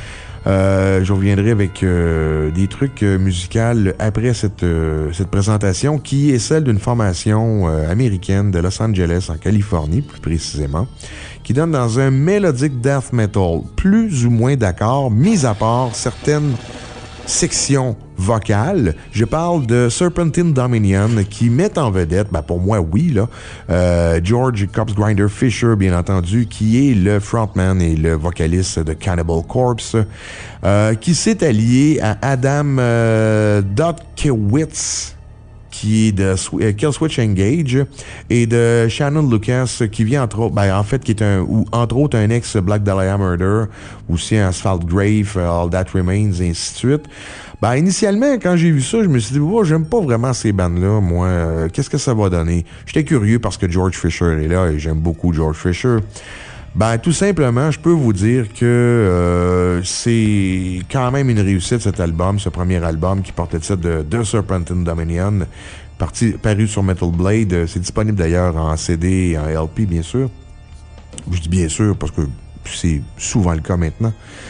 Euh, je reviendrai avec euh, des trucs euh, musicaux après cette, euh, cette présentation, qui est celle d'une formation euh, américaine de Los Angeles, en Californie, plus précisément, qui donne dans un melodic death metal, plus ou moins d'accord, mis à part certaines sections vocales. Je parle de Serpentine Dominion, qui met en vedette, ben pour moi, oui, là, euh, George Corpse Grinder Fisher, bien entendu, qui est le frontman et le vocaliste de Cannibal Corpse, euh, qui s'est allié à Adam euh, Dotkiewicz, qui est de uh, Killswitch Engage, et de Shannon Lucas, qui vient entre autres, ben, en fait, qui est un, ou entre autres un ex-Black Dahlia Murder, aussi un Asphalt Grave, All That Remains, et ainsi de suite. Ben, initialement, quand j'ai vu ça, je me suis dit, oh, j'aime pas vraiment ces bandes-là, moi. Euh, qu'est-ce que ça va donner? J'étais curieux parce que George Fisher est là, et j'aime beaucoup George Fisher. Ben, tout simplement, je peux vous dire que euh, c'est quand même une réussite, cet album, ce premier album qui porte le titre de The Serpentine Dominion, parti, paru sur Metal Blade. C'est disponible d'ailleurs en C D et en L P, bien sûr. Je dis bien sûr parce que c'est souvent le cas maintenant.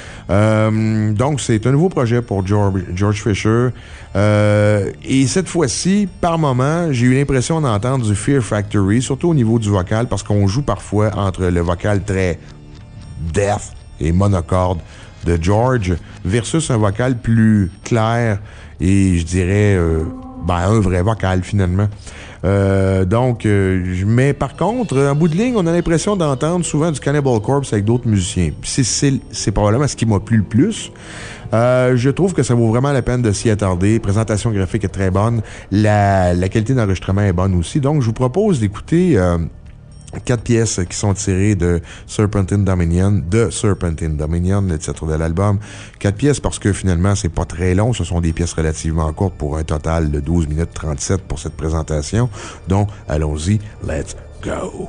Euh, donc, c'est un nouveau projet pour George, George Fisher. Euh, et cette fois-ci, par moment, j'ai eu l'impression d'entendre du Fear Factory, surtout au niveau du vocal, parce qu'on joue parfois entre le vocal très death et monocorde de George versus un vocal plus clair et, je dirais, euh, ben, un vrai vocal, finalement. Euh, donc, euh, mais par contre, en bout de ligne, on a l'impression d'entendre souvent du Cannibal Corpse avec d'autres musiciens. C'est, c'est, c'est probablement ce qui m'a plu le plus. Euh, je trouve que ça vaut vraiment la peine de s'y attarder. La présentation graphique est très bonne. La, la qualité d'enregistrement est bonne aussi. Donc, je vous propose d'écouter euh, quatre pièces qui sont tirées de Serpentine Dominion, de Serpentine Dominion, le titre de l'album. Quatre pièces parce que finalement, c'est pas très long. Ce sont des pièces relativement courtes pour un total de douze minutes trente-sept pour cette présentation. Donc, allons-y. Let's go!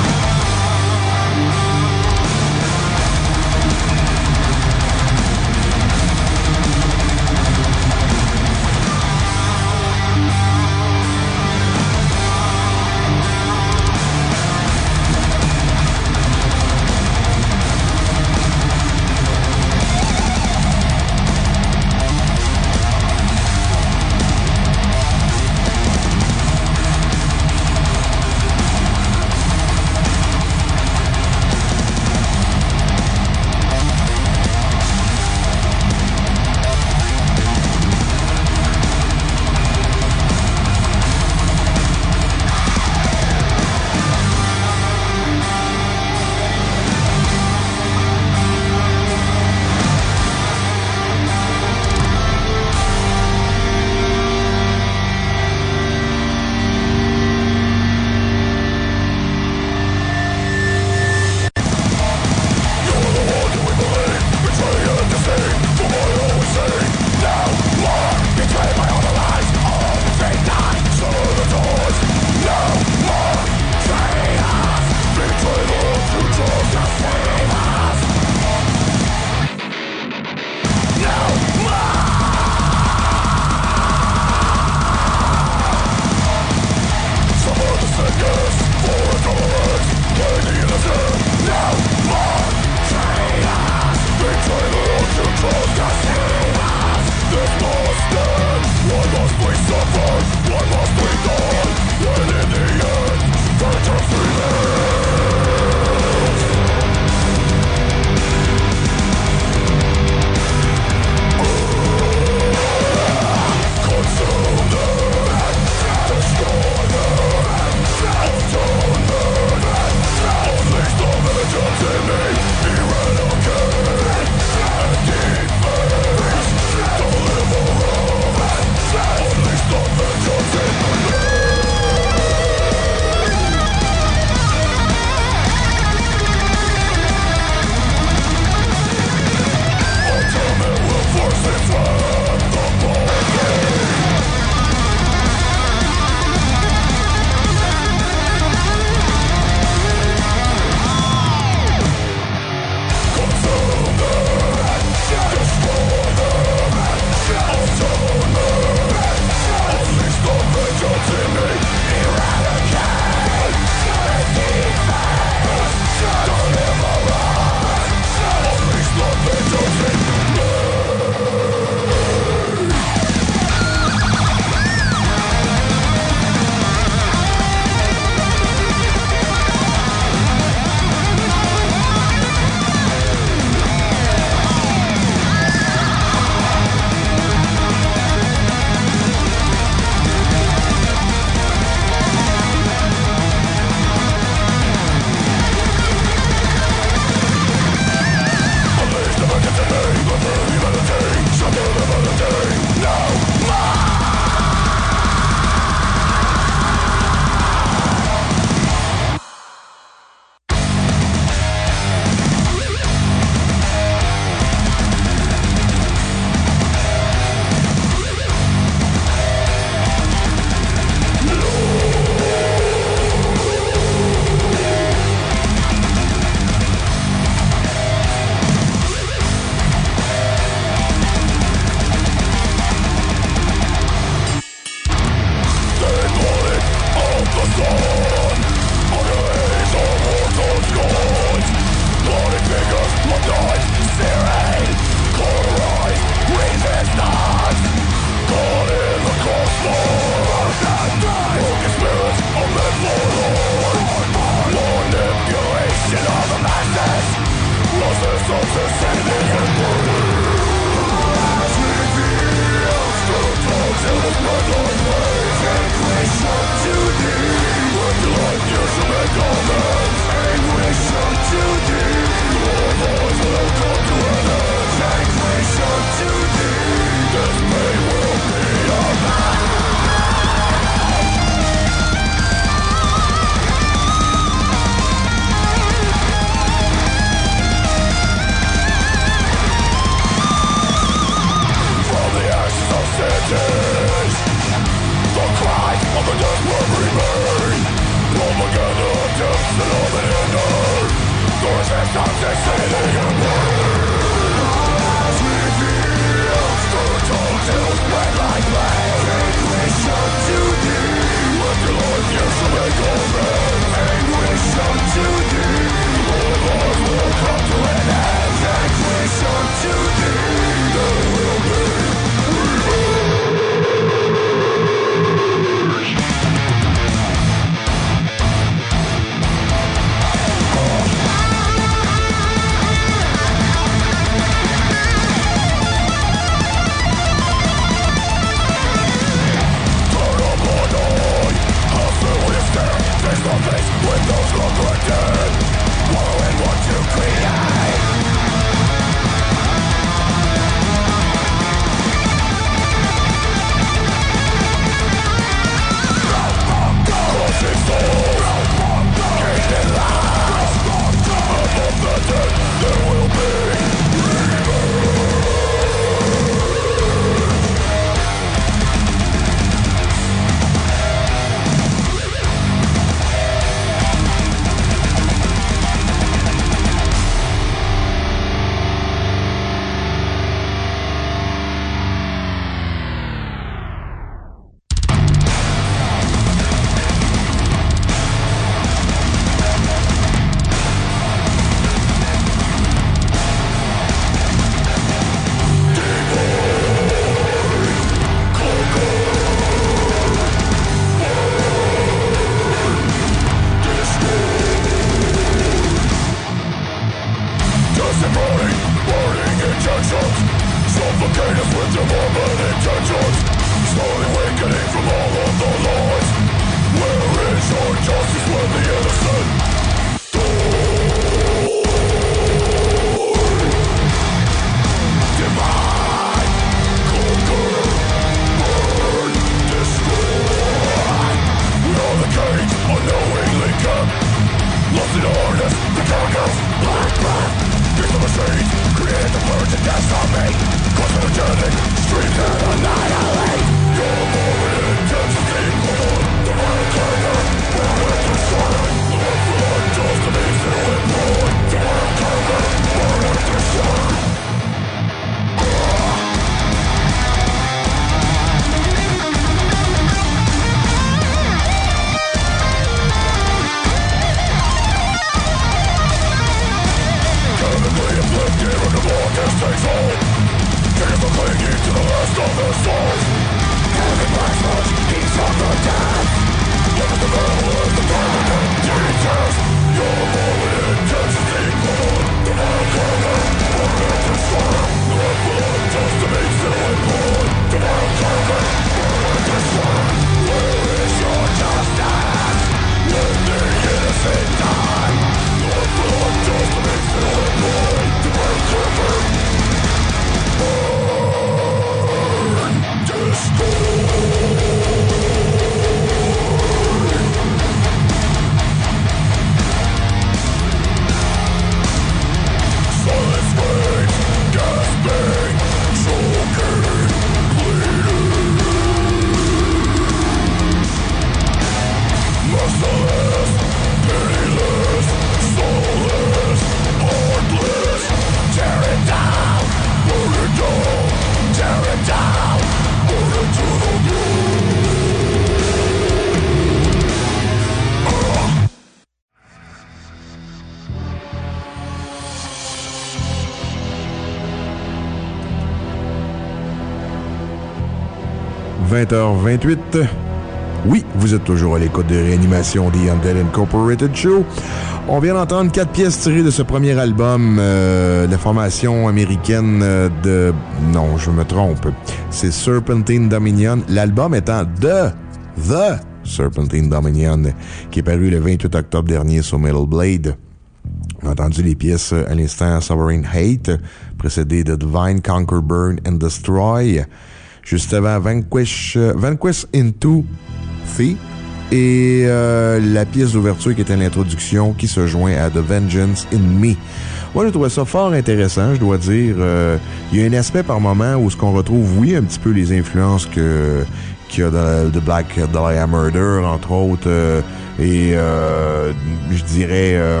vingt heures vingt-huit. Oui, vous êtes toujours à l'écoute de Réanimation The Undead Incorporated Show. On vient d'entendre quatre pièces tirées de ce premier album euh, de la formation américaine euh, de... Non, je me trompe. C'est Serpentine Dominion. L'album étant The... The Serpentine Dominion, qui est paru le vingt-huit octobre dernier sur Metal Blade. On a entendu les pièces à l'instant Sovereign Hate, précédé de Divine Conquer Burn and Destroy. Juste avant Vanquish, uh, Vanquish into Thee. Et euh, la pièce d'ouverture qui était l'introduction qui se joint à The Vengeance in Me. Moi, j'ai trouvé ça fort intéressant, je dois dire. Euh, il y a un aspect par moment où ce qu'on retrouve, oui, un petit peu les influences que qu'il y a de, de Black Dahlia Murder, entre autres, euh, et euh, je dirais euh,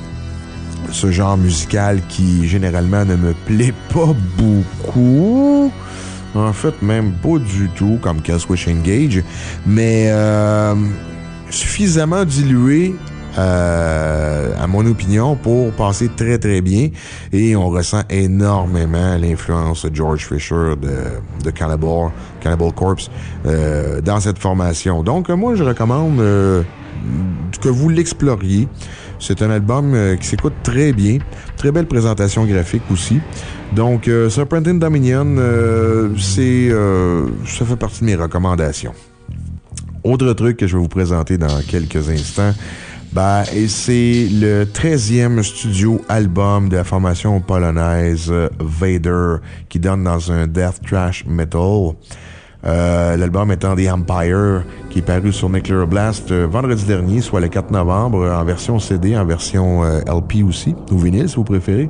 ce genre musical qui, généralement, ne me plaît pas beaucoup. En fait, même pas du tout, comme Killswitch Engage, mais euh, suffisamment dilué, euh, à mon opinion, pour passer très très bien. Et on ressent énormément l'influence de George Fisher de, de Cannibal, Cannibal Corpse euh, dans cette formation. Donc, moi, je recommande euh, que vous l'exploriez. C'est un album euh, qui s'écoute très bien. Très belle présentation graphique aussi. Donc, euh, Serpentine Dominion, euh, c'est, euh, ça fait partie de mes recommandations. Autre truc que je vais vous présenter dans quelques instants, ben, et c'est le treizième studio album de la formation polonaise euh, Vader, qui donne dans un death thrash metal. Euh, l'album étant The Empire, qui est paru sur Nuclear Blast euh, vendredi dernier, soit le quatre novembre, en version C D, en version euh, L P aussi, ou vinyle si vous préférez.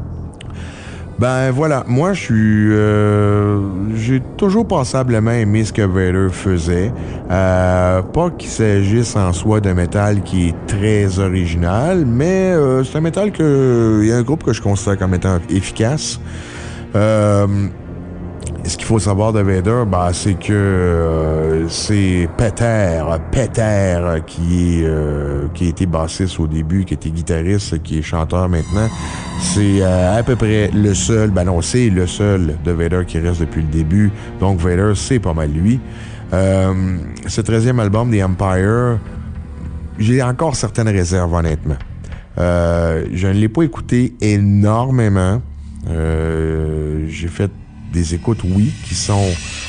Ben voilà, moi je suis... Euh, j'ai toujours passablement aimé ce que Vader faisait. Euh, pas qu'il s'agisse en soi d'un métal qui est très original, mais euh, c'est un métal que... Il y a un groupe que je considère comme étant efficace. Euh... Ce qu'il faut savoir de Vader, ben, c'est que euh, c'est Peter, Peter qui est euh, qui a été bassiste au début, qui était guitariste, qui est chanteur maintenant. C'est euh, à peu près le seul, ben non, c'est le seul de Vader qui reste depuis le début. Donc Vader, c'est pas mal lui. Euh, ce treizième album, The Empire, j'ai encore certaines réserves, honnêtement. Euh, je ne l'ai pas écouté énormément. Euh, j'ai fait des écoutes, oui, qui sont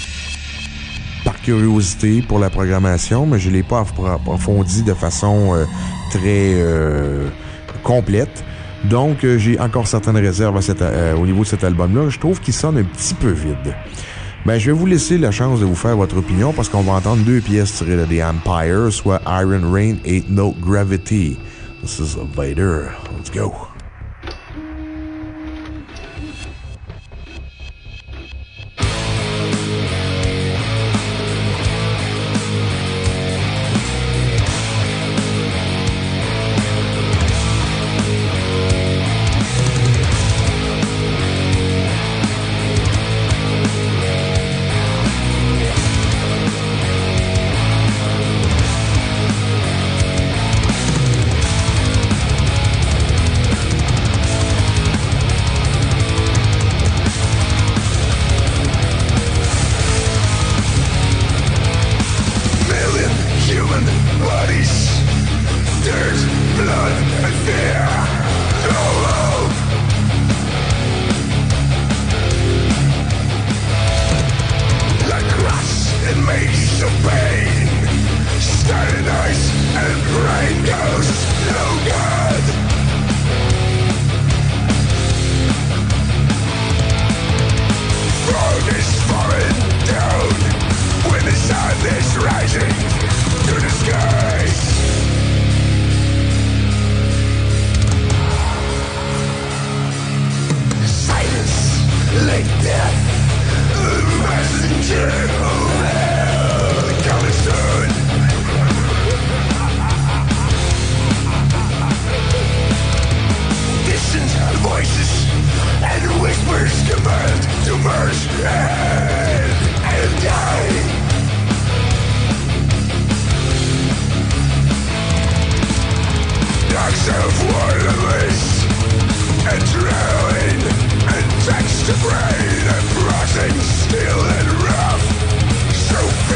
par curiosité pour la programmation, mais je ne l'ai pas approfondi de façon euh, très euh, complète. Donc, euh, j'ai encore certaines réserves à cette, euh, au niveau de cet album-là. Je trouve qu'il sonne un petit peu vide. Ben, je vais vous laisser la chance de vous faire votre opinion parce qu'on va entendre deux pièces tirées de The Empire, soit Iron Rain et No Gravity. This is Vader. Let's go. To brain and brushing steel and rough, so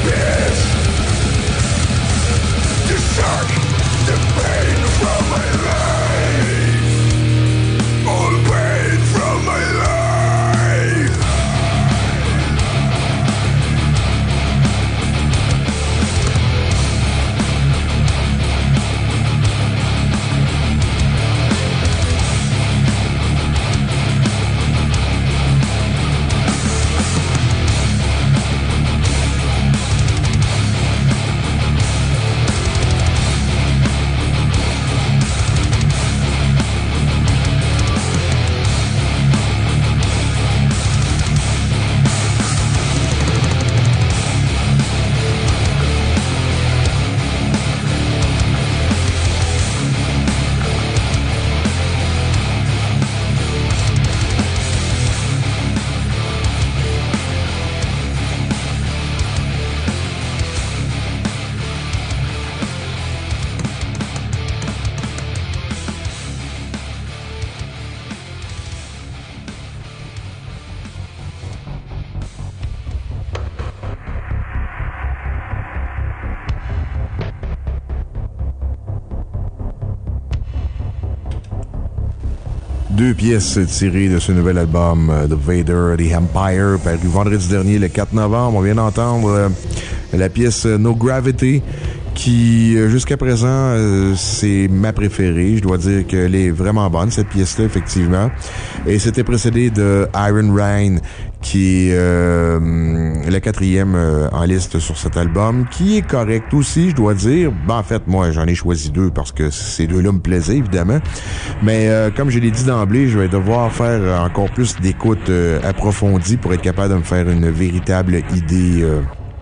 Deux pièces tirées de ce nouvel album uh, The Vader, The Empire, paru vendredi dernier, le quatre novembre. On vient d'entendre euh, la pièce uh, No Gravity, qui, euh, jusqu'à présent, euh, c'est ma préférée. Je dois dire qu'elle est vraiment bonne, cette pièce-là, effectivement. Et c'était précédé de Iron Rain, qui est euh, la quatrième euh, en liste sur cet album, qui est correct aussi, je dois dire. Ben, en fait, moi, j'en ai choisi deux parce que ces deux-là me plaisaient, évidemment. Mais euh, comme je l'ai dit d'emblée, je vais devoir faire encore plus d'écoute euh, approfondie pour être capable de me faire une véritable idée euh,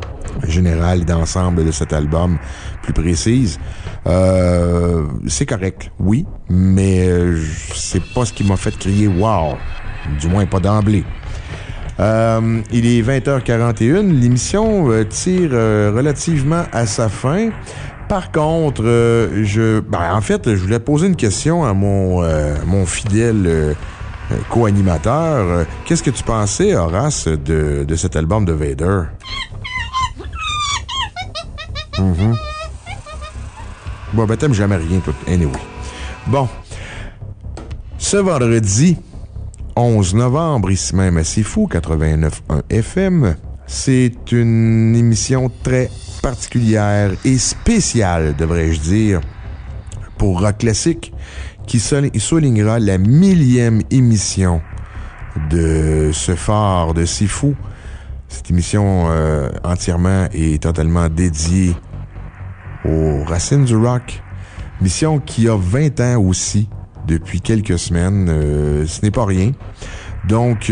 générale d'ensemble de cet album plus précise. Euh, c'est correct, oui, mais euh, c'est pas ce qui m'a fait crier « wow », du moins pas d'emblée. Euh, il est vingt heures quarante et une. L'émission euh, tire euh, relativement à sa fin. Par contre, euh, je, ben, en fait, je voulais poser une question à mon, euh, mon fidèle euh, co-animateur. Euh, qu'est-ce que tu pensais, Horace, de, de cet album de Vader? Mm-hmm. Bon, ben, t'aimes jamais rien, tout. Anyway. Bon. Ce vendredi onze novembre, ici même à C'est Fou, quatre-vingt-neuf point un F M. C'est une émission très particulière et spéciale, devrais-je dire, pour Rock Classique, qui soulignera la millième émission de ce phare de C'est Fou. Cette émission euh, entièrement et totalement dédiée aux racines du rock. Émission qui a vingt ans aussi. Depuis quelques semaines, euh, ce n'est pas rien. Donc,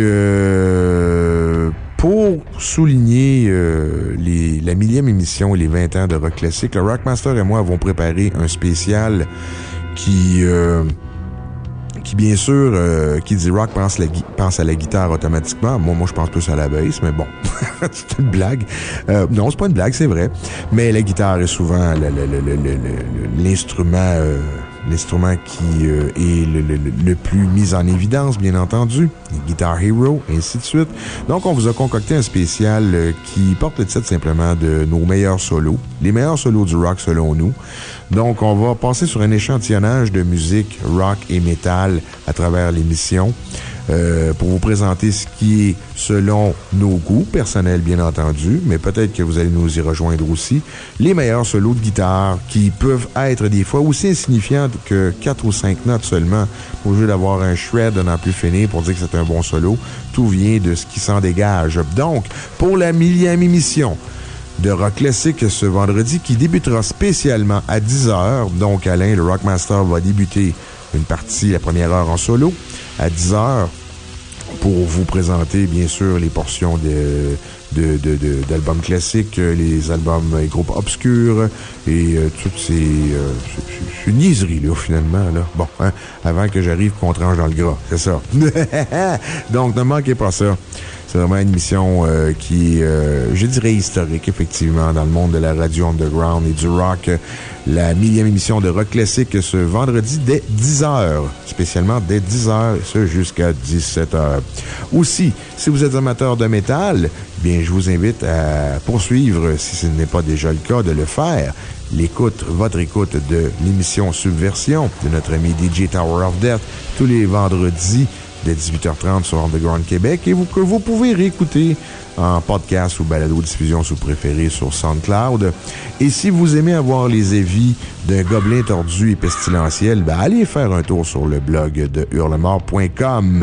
euh, pour souligner euh, les, la millième émission et les vingt ans de Rock Classique, le Rockmaster et moi avons préparé un spécial qui, euh, qui bien sûr, euh, qui dit rock pense, la, pense à la guitare automatiquement. Moi, moi, je pense plus à la bass, mais bon, c'est une blague. Euh, non, c'est pas une blague, c'est vrai. Mais la guitare est souvent le, le, le, le, le, l'instrument... Euh, L'instrument qui euh, est le, le, le plus mis en évidence, bien entendu. Guitar Hero, ainsi de suite. Donc, on vous a concocté un spécial euh, qui porte le titre simplement de nos meilleurs solos. Les meilleurs solos du rock, selon nous. Donc, on va passer sur un échantillonnage de musique rock et métal à travers l'émission. Euh, pour vous présenter ce qui est selon nos goûts personnels, bien entendu, mais peut-être que vous allez nous y rejoindre aussi, les meilleurs solos de guitare qui peuvent être des fois aussi insignifiants que quatre ou cinq notes seulement, au lieu d'avoir un shred de n'en plus finir pour dire que c'est un bon solo. Tout vient de ce qui s'en dégage. Donc, pour la millième émission de Rock Classique ce vendredi, qui débutera spécialement à dix heures, donc Alain, le Rockmaster, va débuter une partie, la première heure en solo, à dix heures, pour vous présenter, bien sûr, les portions de, de, de, de, d'albums classiques, les albums et groupes obscurs, et euh, toutes ces... Euh, c'est une niaiserie, là, finalement, là. Bon, hein, avant que j'arrive qu'on tranche dans le gras, c'est ça. Donc, ne manquez pas ça. C'est vraiment une émission euh, qui est, euh, je dirais, historique, effectivement, dans le monde de la radio underground et du rock. La millième émission de rock classique ce vendredi dès dix heures, spécialement dès dix heures, et ce jusqu'à dix-sept heures. Aussi, si vous êtes amateur de métal, bien, je vous invite à poursuivre, si ce n'est pas déjà le cas, de le faire. L'écoute, votre écoute de l'émission Subversion de notre ami D J Tower of Death tous les vendredis dès dix-huit heures trente sur Underground Québec et vous, que vous pouvez réécouter en podcast ou balado-diffusion si vous préférez sur SoundCloud. Et si vous aimez avoir les avis d'un gobelin tordu et pestilentiel, ben allez faire un tour sur le blog de hurlemort point com.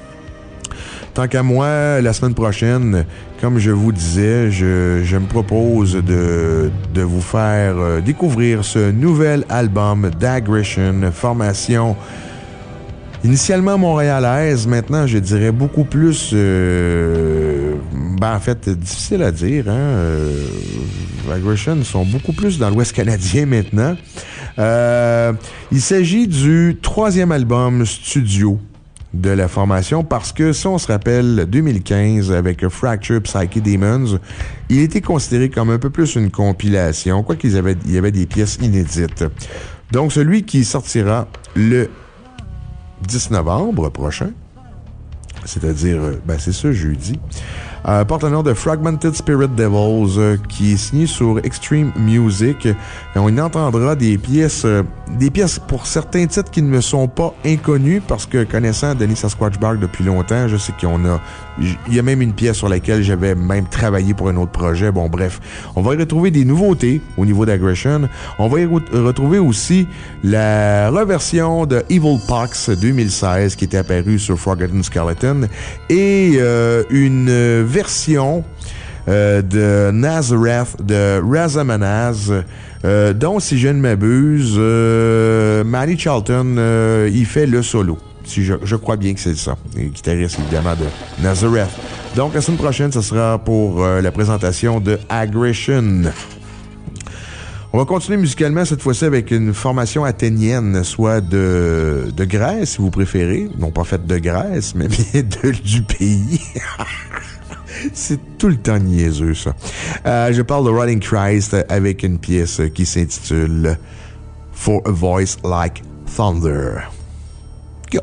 Tant qu'à moi, la semaine prochaine, comme je vous disais, je, je me propose de, de vous faire euh, découvrir ce nouvel album d'Aggression, formation initialement montréalaise, maintenant je dirais beaucoup plus, euh, ben en fait, difficile à dire, hein, euh, Aggression sont beaucoup plus dans l'Ouest canadien maintenant. Euh, il s'agit du troisième album studio de la formation parce que, si on se rappelle, deux mille quinze, avec Fracture Psyche Demons, il était considéré comme un peu plus une compilation, quoi qu'il y avait, il y avait des pièces inédites. Donc, celui qui sortira le dix novembre prochain, c'est-à-dire, ben c'est ça, jeudi, euh, porte le nom de Fragmented Spirit Devils, euh, qui est signé sur Extreme Music. Et on y entendra des pièces, euh, des pièces pour certains titres qui ne me sont pas inconnus, parce que, connaissant Denis Sasquatch Bark depuis longtemps, je sais qu'on a, il y a même une pièce sur laquelle j'avais même travaillé pour un autre projet. Bon, bref, on va y retrouver des nouveautés au niveau d'Aggression. On va y re- retrouver aussi la reversion de Evil Pox deux mille seize qui était apparue sur Forgotten Skeleton et euh, une version euh, de Nazareth de Razamanaz, euh, dont, si je ne m'abuse, euh, Manny Charlton euh, il fait le solo. Si je, je crois bien que c'est ça. Le guitariste, évidemment, de Nazareth. Donc, la semaine prochaine, ce sera pour euh, la présentation de Aggression. On va continuer musicalement, cette fois-ci, avec une formation athénienne, soit de, de Grèce, si vous préférez. Non pas faite de Grèce, mais bien de, du pays. C'est tout le temps niaiseux, ça. Euh, je parle de Rotting Christ avec une pièce qui s'intitule For a Voice Like Thunder. Go!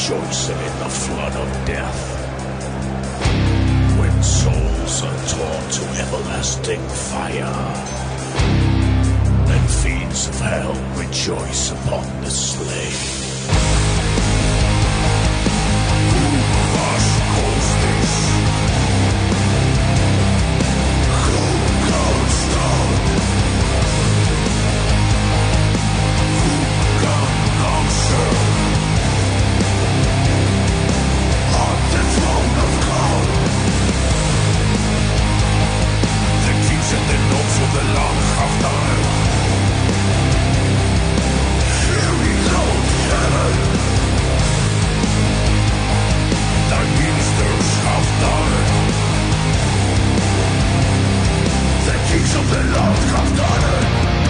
rejoicing in the flood of death. When souls are torn to everlasting fire, then fiends of hell rejoice upon the slain. Who was calls this? Who comes down? Who can answer? On the throne of God, the kings and the lords of the land have done it. Here we go, heaven. Thy ministers have done it. The kings of the land have done it.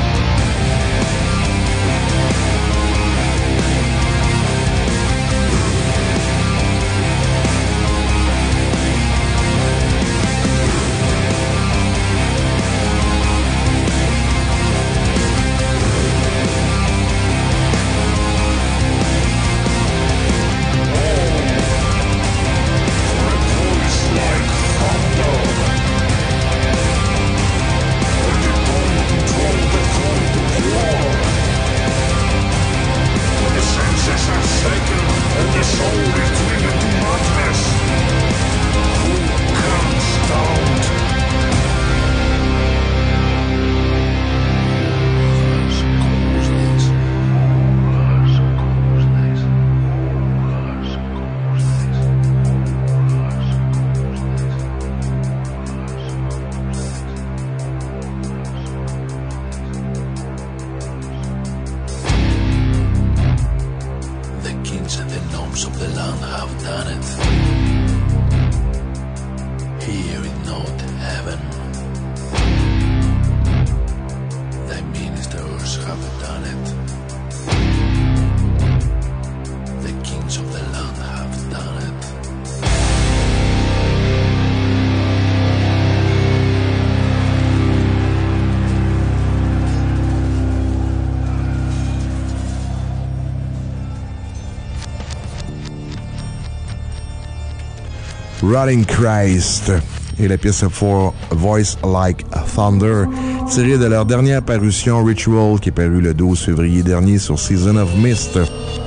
Rotting Christ et la pièce For Voice Like Thunder, tirée de leur dernière parution Ritual, qui est parue le douze février dernier sur Season of Mist.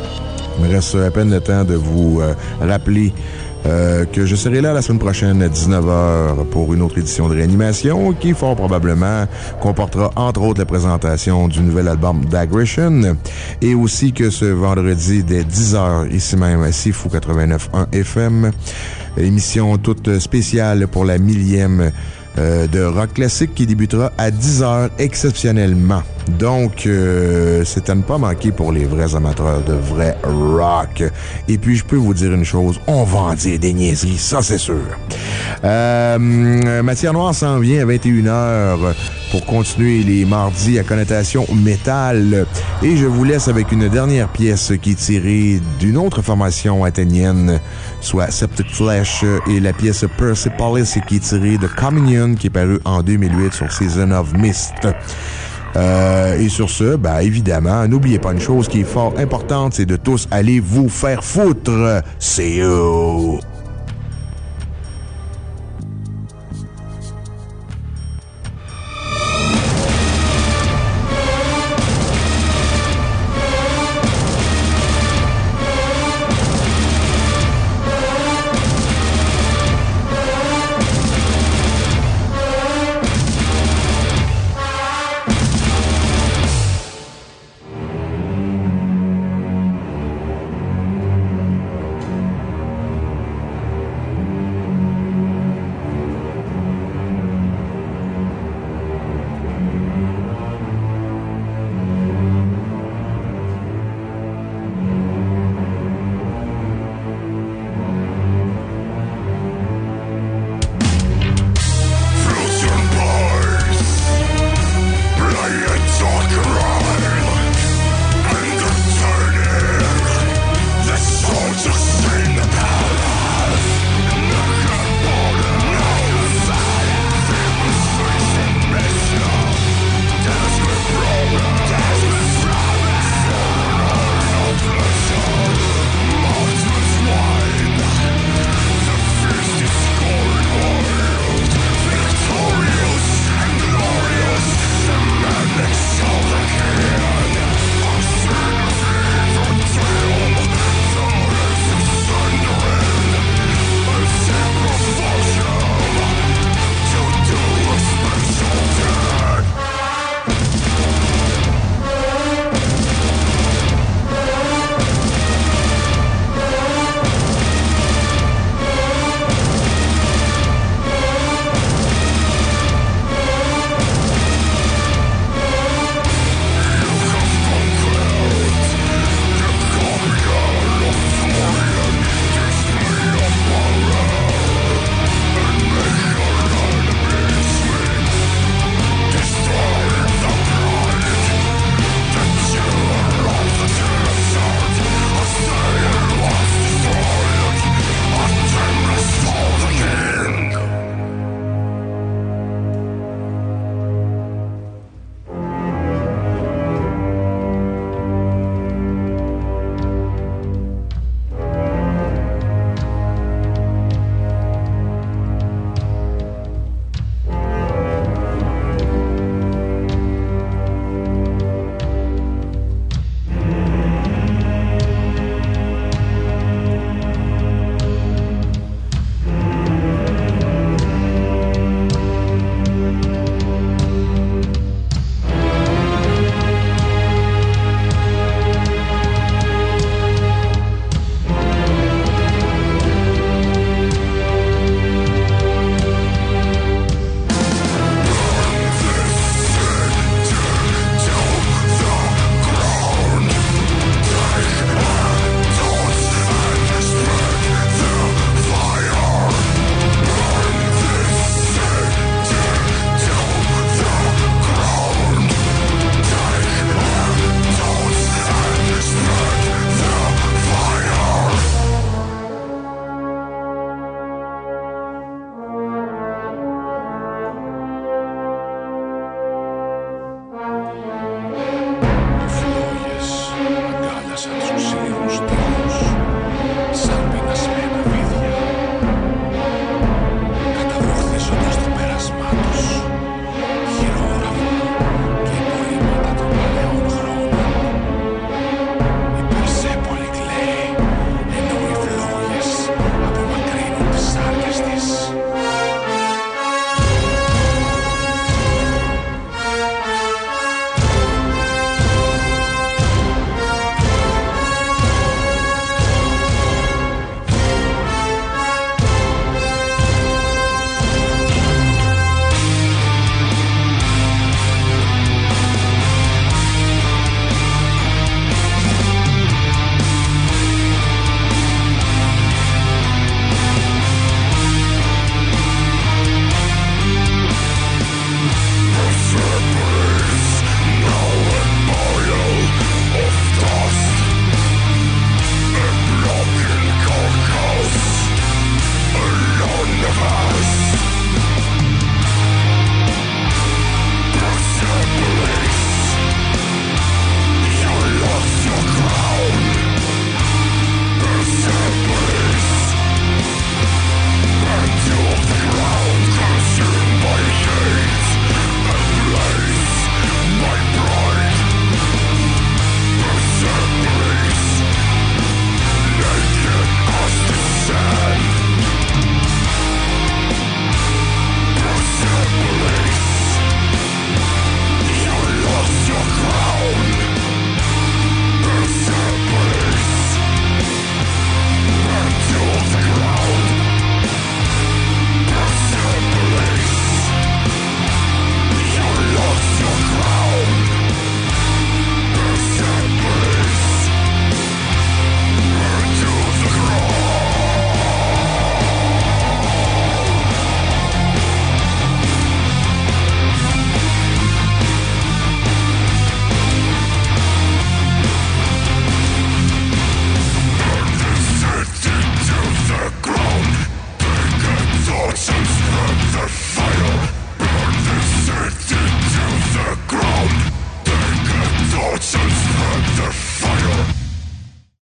Il me reste à peine le temps de vous euh, rappeler euh, que je serai là la semaine prochaine à dix-neuf heures pour une autre édition de Réanimation qui, fort probablement, comportera entre autres la présentation du nouvel album d'Aggression, et aussi que ce vendredi dès dix heures, ici même à C F O quatre-vingt-neuf point un F M, émission toute spéciale pour la millième euh, de rock classique qui débutera à dix heures exceptionnellement. Donc, euh, c'est à ne pas manquer pour les vrais amateurs de vrai rock. Et puis, je peux vous dire une chose, on va en dire des niaiseries, ça c'est sûr. Euh, Matière Noire s'en vient à vingt et une heures pour continuer les mardis à connotation métal. Et je vous laisse avec une dernière pièce qui est tirée d'une autre formation athénienne, soit Septic Flesh, et la pièce Persepolis qui est tirée de Communion, qui est parue en deux mille huit sur Season of Mist. Euh, et sur ce, ben évidemment, n'oubliez pas une chose qui est fort importante, c'est de tous aller vous faire foutre. See you!